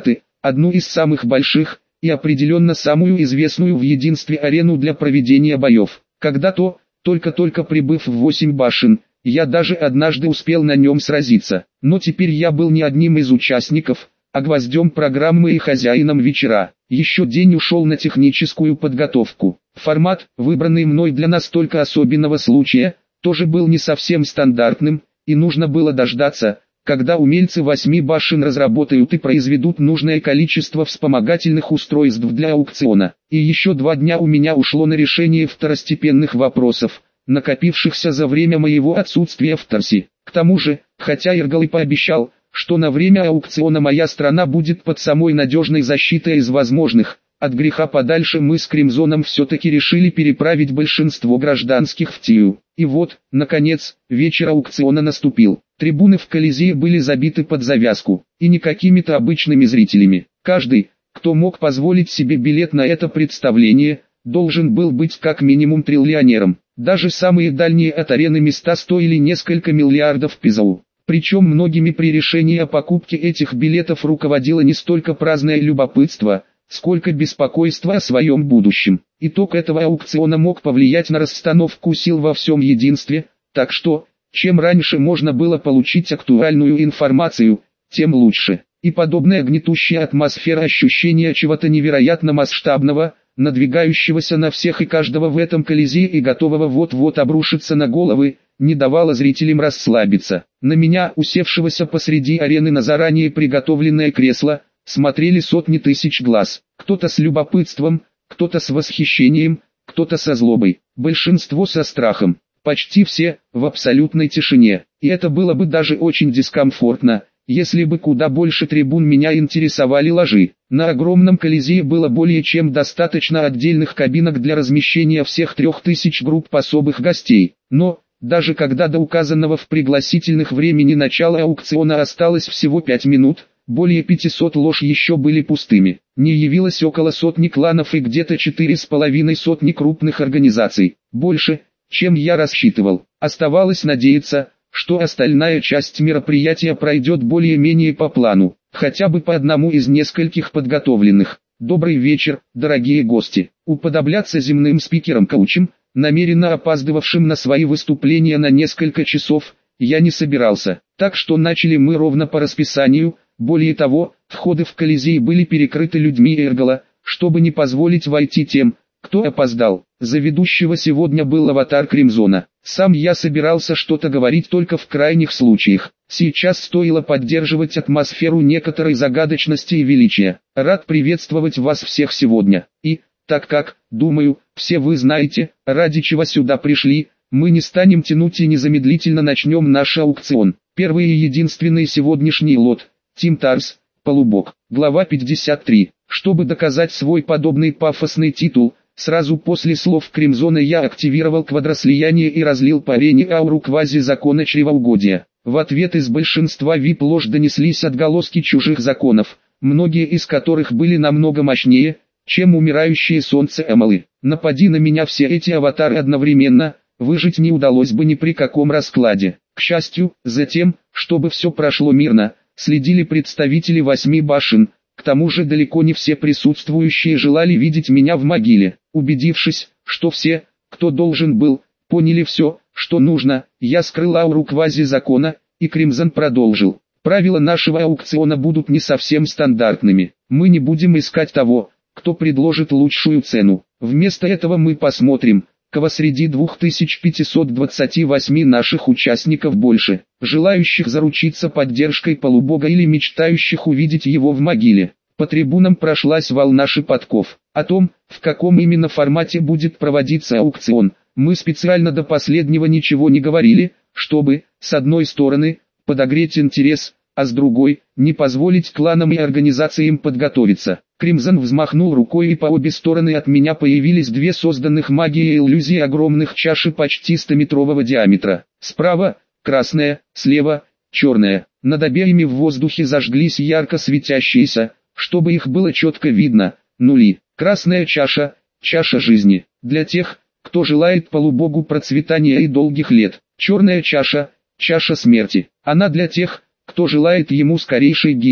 одну из самых больших, и определенно самую известную в единстве арену для проведения боев. Когда-то, только-только прибыв в восемь башен, я даже однажды успел на нем сразиться, но теперь я был не одним из участников, а гвоздем программы и хозяином вечера. Еще день ушел на техническую подготовку. Формат, выбранный мной для настолько особенного случая, тоже был не совсем стандартным, и нужно было дождаться, когда умельцы восьми башен разработают и произведут нужное количество вспомогательных устройств для аукциона. И еще два дня у меня ушло на решение второстепенных вопросов, накопившихся за время моего отсутствия в Тарсе. К тому же, хотя Иргал и пообещал, что на время аукциона моя страна будет под самой надежной защитой из возможных, от греха подальше мы с Кримзоном все-таки решили переправить большинство гражданских в Тию. И вот, наконец, вечер аукциона наступил. Трибуны в Колизее были забиты под завязку, и не какими-то обычными зрителями. Каждый, кто мог позволить себе билет на это представление, должен был быть как минимум триллионером. Даже самые дальние от арены места стоили несколько миллиардов пизоу. Причем многими при решении о покупке этих билетов руководило не столько праздное любопытство, сколько беспокойство о своем будущем. Итог этого аукциона мог повлиять на расстановку сил во всем единстве, так что, чем раньше можно было получить актуальную информацию, тем лучше. И подобная гнетущая атмосфера ощущения чего-то невероятно масштабного, надвигающегося на всех и каждого в этом Колизее и готового вот-вот обрушиться на головы, не давала зрителям расслабиться. На меня, усевшегося посреди арены на заранее приготовленное кресло, смотрели сотни тысяч глаз. Кто-то с любопытством, кто-то с восхищением, кто-то со злобой, большинство со страхом. Почти все в абсолютной тишине. И это было бы даже очень дискомфортно, если бы куда больше трибун меня интересовали ложи. На огромном Колизее было более чем достаточно отдельных кабинок для размещения всех трех тысяч групп особых гостей. Но, даже когда до указанного в пригласительных времени начала аукциона осталось всего пять минут, более пятисот лож еще были пустыми. Не явилось около сотни кланов и где-то четыре с половиной сотни крупных организаций. Больше, чем я рассчитывал. Оставалось надеяться, что остальная часть мероприятия пройдет более-менее по плану, хотя бы по одному из нескольких подготовленных. Добрый вечер, дорогие гости. Уподобляться земным спикерам-коучам, намеренно опаздывавшим на свои выступления на несколько часов, я не собирался. Так что начали мы ровно по расписанию. Более того, входы в Колизей были перекрыты людьми Иргала, чтобы не позволить войти тем, кто опоздал. За ведущего сегодня был аватар Кримзона. Сам я собирался что-то говорить только в крайних случаях. Сейчас стоило поддерживать атмосферу некоторой загадочности и величия. Рад приветствовать вас всех сегодня. И, так как, думаю, все вы знаете, ради чего сюда пришли, мы не станем тянуть и незамедлительно начнем наш аукцион. Первый и единственный сегодняшний лот. Тим Тарс, Полубог. Глава пятьдесят три. Чтобы доказать свой подобный пафосный титул, сразу после слов Кримзона я активировал квадрослияние и разлил по арене ауру квази-закона чревоугодия. В ответ из большинства ви ай пи-лож донеслись отголоски чужих законов, многие из которых были намного мощнее, чем умирающее солнце Эмалы. Напади на меня все эти аватары одновременно, выжить не удалось бы ни при каком раскладе. К счастью, за тем, чтобы все прошло мирно, следили представители восьми башен. К тому же далеко не все присутствующие желали видеть меня в могиле. Убедившись, что все, кто должен был, поняли все, что нужно, я скрыл ауру квази-закона, и Кримзон продолжил. Правила нашего аукциона будут не совсем стандартными. Мы не будем искать того, кто предложит лучшую цену. Вместо этого мы посмотрим, кого среди двух тысяч пятисот двадцати восьми наших участников больше, желающих заручиться поддержкой полубога или мечтающих увидеть его в могиле. По трибунам прошлась волна шепотков. О том, в каком именно формате будет проводиться аукцион, мы специально до последнего ничего не говорили, чтобы, с одной стороны, подогреть интерес, а с другой, не позволить кланам и организациям подготовиться. Кримзон взмахнул рукой, и по обе стороны от меня появились две созданных магией иллюзии огромных чаши почти стометрового диаметра. Справа – красная, слева – черная. Над обеими в воздухе зажглись ярко светящиеся, чтобы их было четко видно, нули. Красная чаша – чаша жизни, для тех, кто желает полубогу процветания и долгих лет. Черная чаша – чаша смерти, она для тех, кто желает ему скорейшей гибели.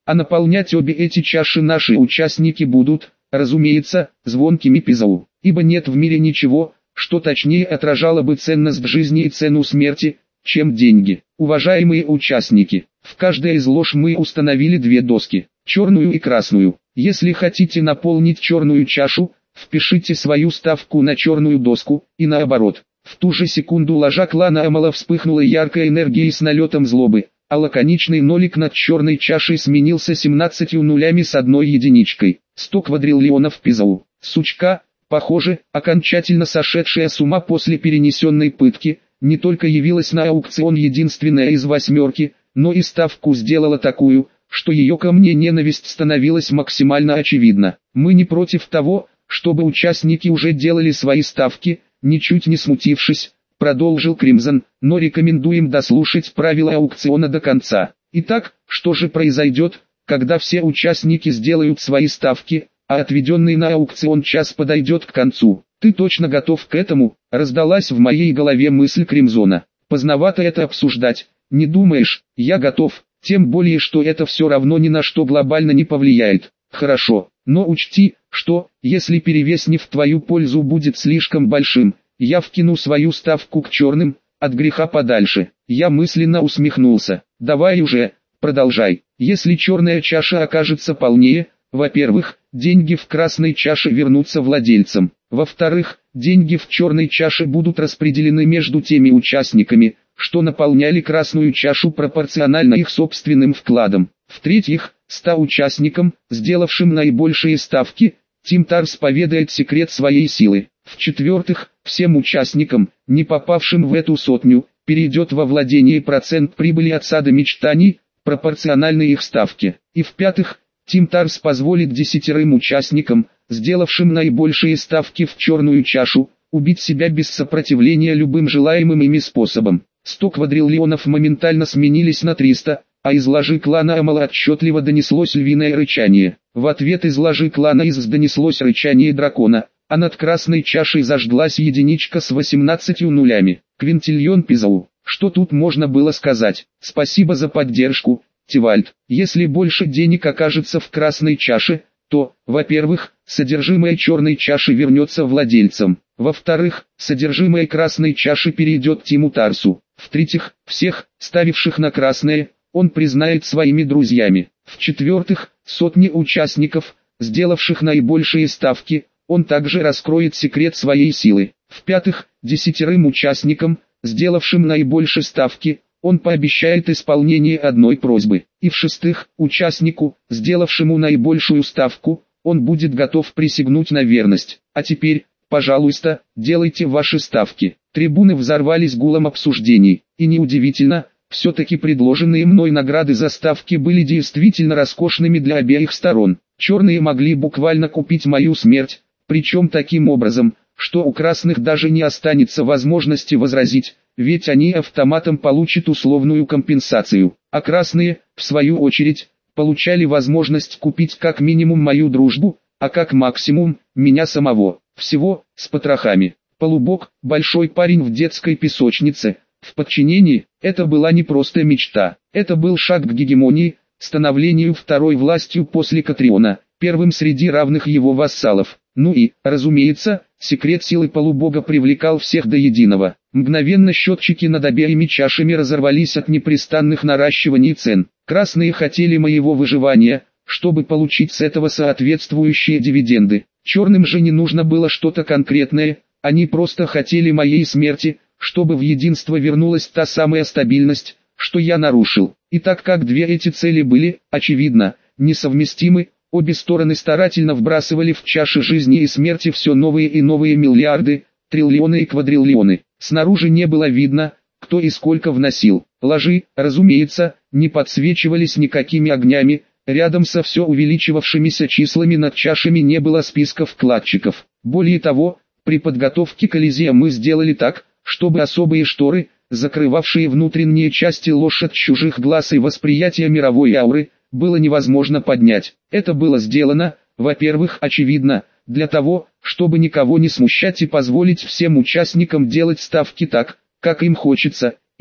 А наполнять обе эти чаши наши участники будут, разумеется, звонкими пизау, ибо нет в мире ничего, что точнее отражало бы ценность жизни и цену смерти, чем деньги. Уважаемые участники, в каждой из лож мы установили две доски, черную и красную. Если хотите наполнить черную чашу, впишите свою ставку на черную доску, и наоборот. В ту же секунду ложа клана Амала вспыхнула яркой энергией с налетом злобы, а лаконичный нолик над черной чашей сменился семнадцатью нулями с одной единичкой. Сто квадриллионов пизау. Сучка, похоже, окончательно сошедшая с ума после перенесенной пытки, не только явилась на аукцион единственная из восьмерки, но и ставку сделала такую, что ее ко мне ненависть становилась максимально очевидна. Мы не против того, чтобы участники уже делали свои ставки, ничуть не смутившись, продолжил Кримзон, но рекомендуем дослушать правила аукциона до конца. Итак, что же произойдет, когда все участники сделают свои ставки, а отведенный на аукцион час подойдет к концу? Ты точно готов к этому? Раздалась в моей голове мысль Кримзона. Поздновато это обсуждать, не думаешь? Я готов, тем более что это все равно ни на что глобально не повлияет. Хорошо, но учти, что, если перевес не в твою пользу будет слишком большим, я вкину свою ставку к черным, от греха подальше. Я мысленно усмехнулся. Давай уже, продолжай. Если черная чаша окажется полнее, во-первых, деньги в красной чаше вернутся владельцам. Во-вторых, деньги в черной чаше будут распределены между теми участниками, что наполняли красную чашу пропорционально их собственным вкладам. В-третьих, ста участникам, сделавшим наибольшие ставки, Тим Тарс поведает секрет своей силы. В-четвертых, всем участникам, не попавшим в эту сотню, перейдет во владение процент прибыли от сада мечтаний, пропорциональной их ставке. И в-пятых, Тим Тарс позволит десятерым участникам, сделавшим наибольшие ставки в черную чашу, убить себя без сопротивления любым желаемым ими способом. Сто квадриллионов моментально сменились на триста, а из ложи клана Амала отчетливо донеслось львиное рычание. В ответ из ложи клана Из донеслось рычание дракона, а над красной чашей зажглась единичка с восемнадцатью нулями. Квинтильон пизау. Что тут можно было сказать? Спасибо за поддержку, Тивальд. Если больше денег окажется в красной чаше, то, во-первых, содержимое черной чаши вернется владельцам. Во-вторых, содержимое красной чаши перейдет Тиму Тарсу. В-третьих, всех, ставивших на красное, он признает своими друзьями. В-четвертых, сотни участников, сделавших наибольшие ставки, он также раскроет секрет своей силы. В-пятых, десятерым участникам, сделавшим наибольшие ставки, он пообещает исполнение одной просьбы. И в-шестых, участнику, сделавшему наибольшую ставку, он будет готов присягнуть на верность. А теперь, пожалуйста, делайте ваши ставки. Трибуны взорвались гулом обсуждений. И неудивительно, все-таки предложенные мной награды за ставки были действительно роскошными для обеих сторон. Черные могли буквально купить мою смерть, причем таким образом, что у красных даже не останется возможности возразить, ведь они автоматом получат условную компенсацию, а красные, в свою очередь, получали возможность купить как минимум мою дружбу, а как максимум, меня самого, всего, с потрохами. Полубог, большой парень в детской песочнице, в подчинении, это была не просто мечта, это был шаг к гегемонии, становлению второй властью после Катриона, первым среди равных его вассалов. Ну и, разумеется, секрет силы полубога привлекал всех до единого. Мгновенно счетчики над обеими чашами разорвались от непрестанных наращиваний цен. Красные хотели моего выживания, чтобы получить с этого соответствующие дивиденды. Черным же не нужно было что-то конкретное, они просто хотели моей смерти, чтобы в единство вернулась та самая стабильность, что я нарушил. И так как две эти цели были, очевидно, несовместимы, обе стороны старательно вбрасывали в чаши жизни и смерти все новые и новые миллиарды, триллионы и квадриллионы. Снаружи не было видно, кто и сколько вносил. Ложи, разумеется, не подсвечивались никакими огнями, рядом со все увеличивавшимися числами над чашами не было списка вкладчиков. Более того, при подготовке Колизея мы сделали так, чтобы особые шторы, закрывавшие внутренние части ложь от чужих глаз и восприятия мировой ауры, было невозможно поднять. Это было сделано, во-первых, очевидно, для того, чтобы никого не смущать и позволить всем участникам делать ставки так, как им хочется,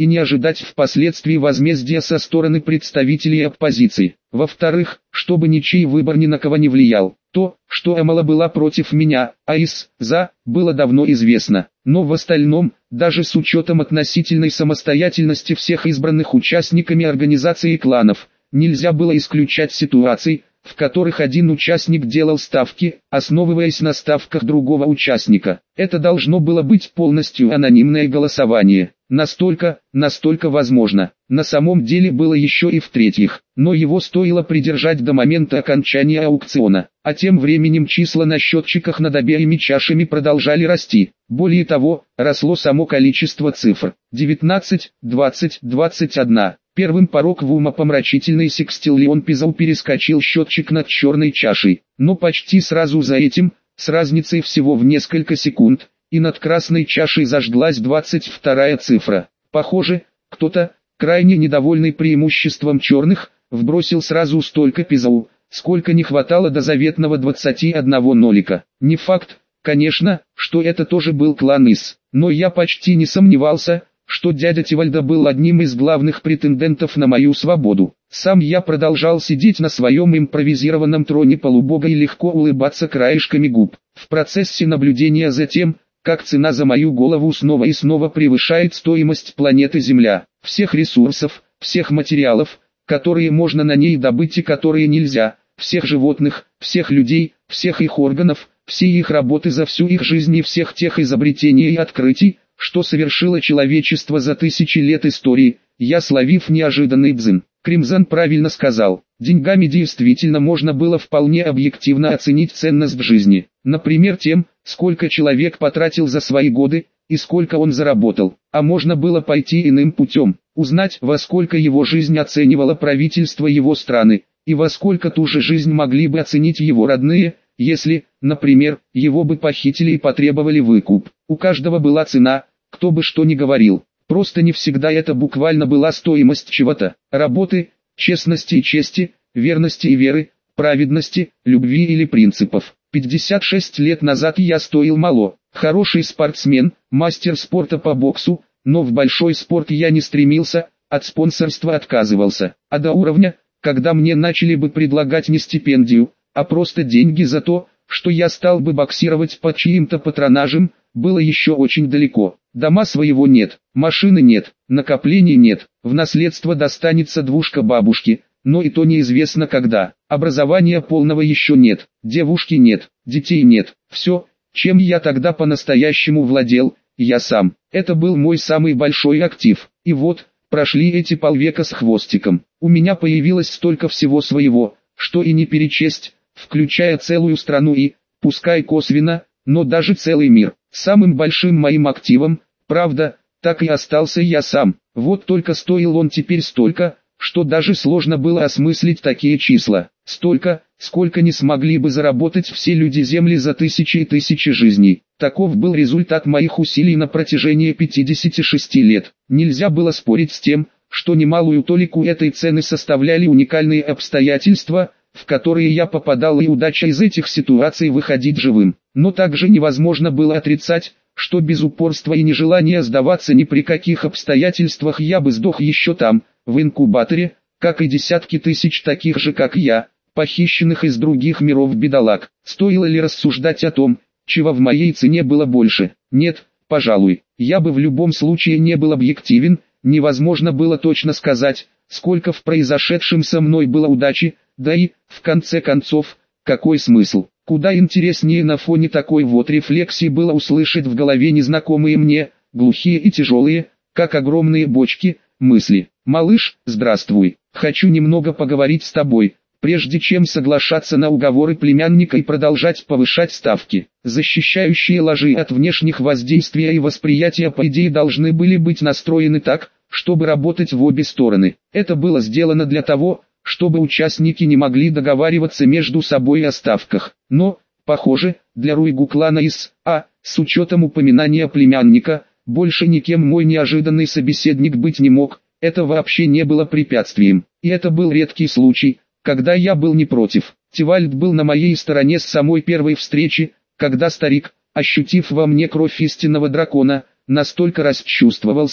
и не ожидать впоследствии возмездия со стороны представителей оппозиции. Во-вторых, чтобы ничей выбор ни на кого не влиял. То, что Амала была против меня, а Ис за, было давно известно. Но в остальном, даже с учетом относительной самостоятельности всех избранных участниками организации кланов, нельзя было исключать ситуаций, в которых один участник делал ставки, основываясь на ставках другого участника. Это должно было быть полностью анонимное голосование. Настолько, настолько возможно. На самом деле было еще и в-третьих, но его стоило придержать до момента окончания аукциона. А тем временем числа на счетчиках над обеими чашами продолжали расти. Более того, росло само количество цифр. девятнадцать, двадцать, двадцать один. Первым порог в умопомрачительный секстиллион Пизау перескочил счетчик над черной чашей, но почти сразу за этим, с разницей всего в несколько секунд, и над красной чашей зажглась двадцать вторая цифра. Похоже, кто-то, крайне недовольный преимуществом черных, вбросил сразу столько Пизау, сколько не хватало до заветного двадцати одного нолика. Не факт, конечно, что это тоже был клан Ис, но я почти не сомневался, что дядя Тивальда был одним из главных претендентов на мою свободу. Сам я продолжал сидеть на своем импровизированном троне полубога и легко улыбаться краешками губ. В процессе наблюдения за тем, как цена за мою голову снова и снова превышает стоимость планеты Земля, всех ресурсов, всех материалов, которые можно на ней добыть и которые нельзя, всех животных, всех людей, всех их органов, все их работы за всю их жизнь и всех тех изобретений и открытий, что совершило человечество за тысячи лет истории, я, словив неожиданный бзын. Кримзан правильно сказал, деньгами действительно можно было вполне объективно оценить ценность в жизни. Например тем, сколько человек потратил за свои годы, и сколько он заработал. А можно было пойти иным путем, узнать, во сколько его жизнь оценивало правительство его страны, и во сколько ту же жизнь могли бы оценить его родные, если, например, его бы похитили и потребовали выкуп. У каждого была цена, кто бы что ни говорил. Просто не всегда это буквально была стоимость чего-то, работы, честности и чести, верности и веры, праведности, любви или принципов. пятьдесят шесть лет назад я стоил мало, хороший спортсмен, мастер спорта по боксу, но в большой спорт я не стремился, от спонсорства отказывался. А до уровня, когда мне начали бы предлагать не стипендию, а просто деньги за то, что я стал бы боксировать под чьим-то патронажем, было еще очень далеко. Дома своего нет, машины нет, накоплений нет, в наследство достанется двушка бабушки, но и то неизвестно когда. Образования полного еще нет, девушки нет, детей нет. Все, чем я тогда по-настоящему владел, я сам. Это был мой самый большой актив. И вот, прошли эти полвека с хвостиком. У меня появилось столько всего своего, что и не перечесть, включая целую страну и, пускай косвенно, но даже целый мир. Самым большим моим активом, правда, так и остался я сам. Вот только стоил он теперь столько, что даже сложно было осмыслить такие числа. Столько, сколько не смогли бы заработать все люди Земли за тысячи и тысячи жизней. Таков был результат моих усилий на протяжении пятидесяти шести лет. Нельзя было спорить с тем, что немалую толику этой цены составляли уникальные обстоятельства, в которые я попадал, и удача из этих ситуаций выходить живым. Но также невозможно было отрицать, что без упорства и нежелания сдаваться ни при каких обстоятельствах я бы сдох еще там, в инкубаторе, как и десятки тысяч таких же как я, похищенных из других миров бедолаг. Стоило ли рассуждать о том, чего в моей цене было больше? Нет, пожалуй, я бы в любом случае не был объективен, невозможно было точно сказать, сколько в произошедшем со мной было удачи, да и, в конце концов, какой смысл? Куда интереснее на фоне такой вот рефлексии было услышать в голове незнакомые мне, глухие и тяжелые, как огромные бочки, мысли. «Малыш, здравствуй, хочу немного поговорить с тобой, прежде чем соглашаться на уговоры племянника и продолжать повышать ставки. Защищающие ложи от внешних воздействий и восприятия по идее должны были быть настроены так, чтобы работать в обе стороны. Это было сделано для того, чтобы участники не могли договариваться между собой о ставках. Но, похоже, для Руйгу клана Ис, а, с учетом упоминания племянника, больше никем мой неожиданный собеседник быть не мог, это вообще не было препятствием. И это был редкий случай, когда я был не против. Тивальд был на моей стороне с самой первой встречи, когда старик, ощутив во мне кровь истинного дракона, настолько расчувствовался,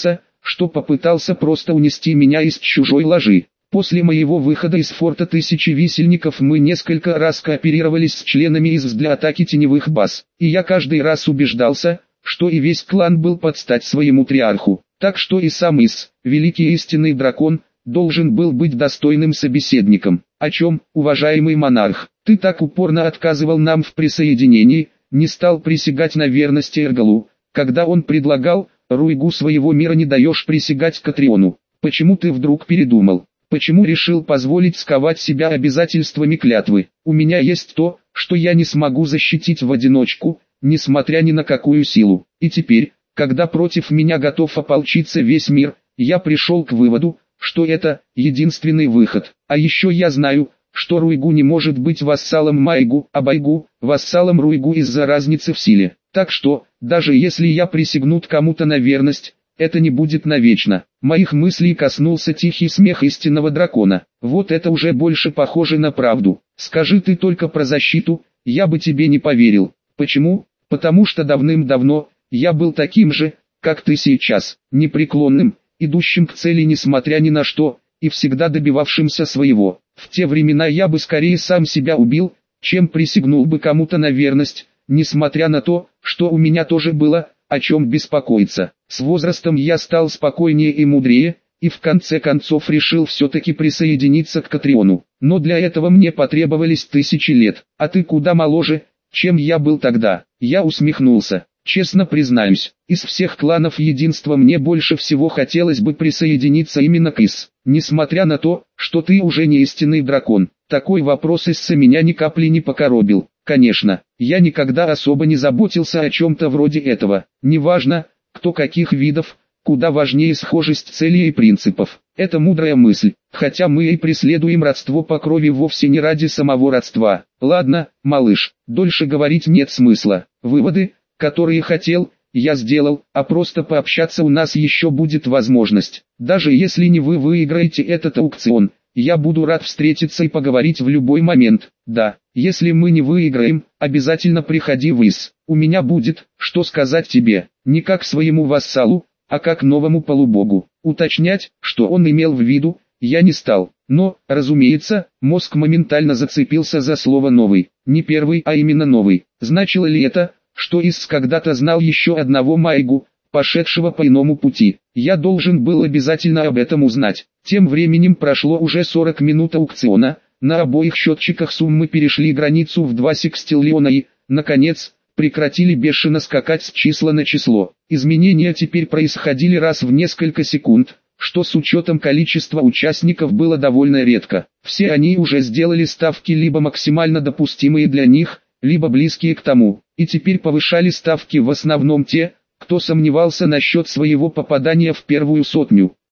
что попытался просто унести меня из чужой ложи. После моего выхода из форта Тысячи Висельников мы несколько раз кооперировались с членами ИС для атаки теневых баз, и я каждый раз убеждался, что и весь клан был под стать своему триарху. Так что и сам ИС, великий истинный дракон, должен был быть достойным собеседником. О чем, уважаемый монарх, ты так упорно отказывал нам в присоединении, не стал присягать на верность Эргалу, когда он предлагал, Руйгу своего мира не даешь присягать Катриону. Почему ты вдруг передумал? Почему решил позволить сковать себя обязательствами клятвы? У меня есть то, что я не смогу защитить в одиночку, несмотря ни на какую силу. И теперь, когда против меня готов ополчиться весь мир, я пришел к выводу, что это единственный выход. А еще я знаю, что Руйгу не может быть вассалом Майгу, а Байгу – вассалом Руйгу из-за разницы в силе. Так что, даже если я присягну кому-то на верность, это не будет навечно. Моих мыслей коснулся тихий смех истинного дракона. Вот это уже больше похоже на правду. Скажи ты только про защиту, я бы тебе не поверил. Почему? Потому что давным-давно, я был таким же, как ты сейчас, непреклонным, идущим к цели несмотря ни на что, и всегда добивавшимся своего. В те времена я бы скорее сам себя убил, чем присягнул бы кому-то на верность, несмотря на то, что у меня тоже было, о чем беспокоиться. С возрастом я стал спокойнее и мудрее, и в конце концов решил все-таки присоединиться к Катриону. Но для этого мне потребовались тысячи лет, а ты куда моложе, чем я был тогда. Я усмехнулся. Честно признаюсь, из всех кланов единства мне больше всего хотелось бы присоединиться именно к ИС. Несмотря на то, что ты уже не истинный дракон, такой вопрос из-за меня ни капли не покоробил. Конечно, я никогда особо не заботился о чем-то вроде этого. Неважно, кто каких видов, куда важнее схожесть целей и принципов. Это мудрая мысль, хотя мы и преследуем родство по крови вовсе не ради самого родства. Ладно, малыш, дольше говорить нет смысла. Выводы, которые хотел, я сделал, а просто пообщаться у нас еще будет возможность. Даже если не вы выиграете этот аукцион, я буду рад встретиться и поговорить в любой момент. Да, если мы не выиграем, обязательно приходи в ИС. У меня будет, что сказать тебе, не как своему вассалу, а как новому полубогу. Уточнять, что он имел в виду, я не стал. Но, разумеется, мозг моментально зацепился за слово «новый». Не первый, а именно новый. Значило ли это, что ИС когда-то знал еще одного Майгу, пошедшего по иному пути? Я должен был обязательно об этом узнать. Тем временем прошло уже сорок минут аукциона, на обоих счетчиках суммы перешли границу в два секстиллиона и, наконец, прекратили бешено скакать с числа на число. Изменения теперь происходили раз в несколько секунд, что с учетом количества участников было довольно редко. Все они уже сделали ставки либо максимально допустимые для них, либо близкие к тому, и теперь повышали ставки в основном те, кто сомневался насчет своего попадания в первую сотню.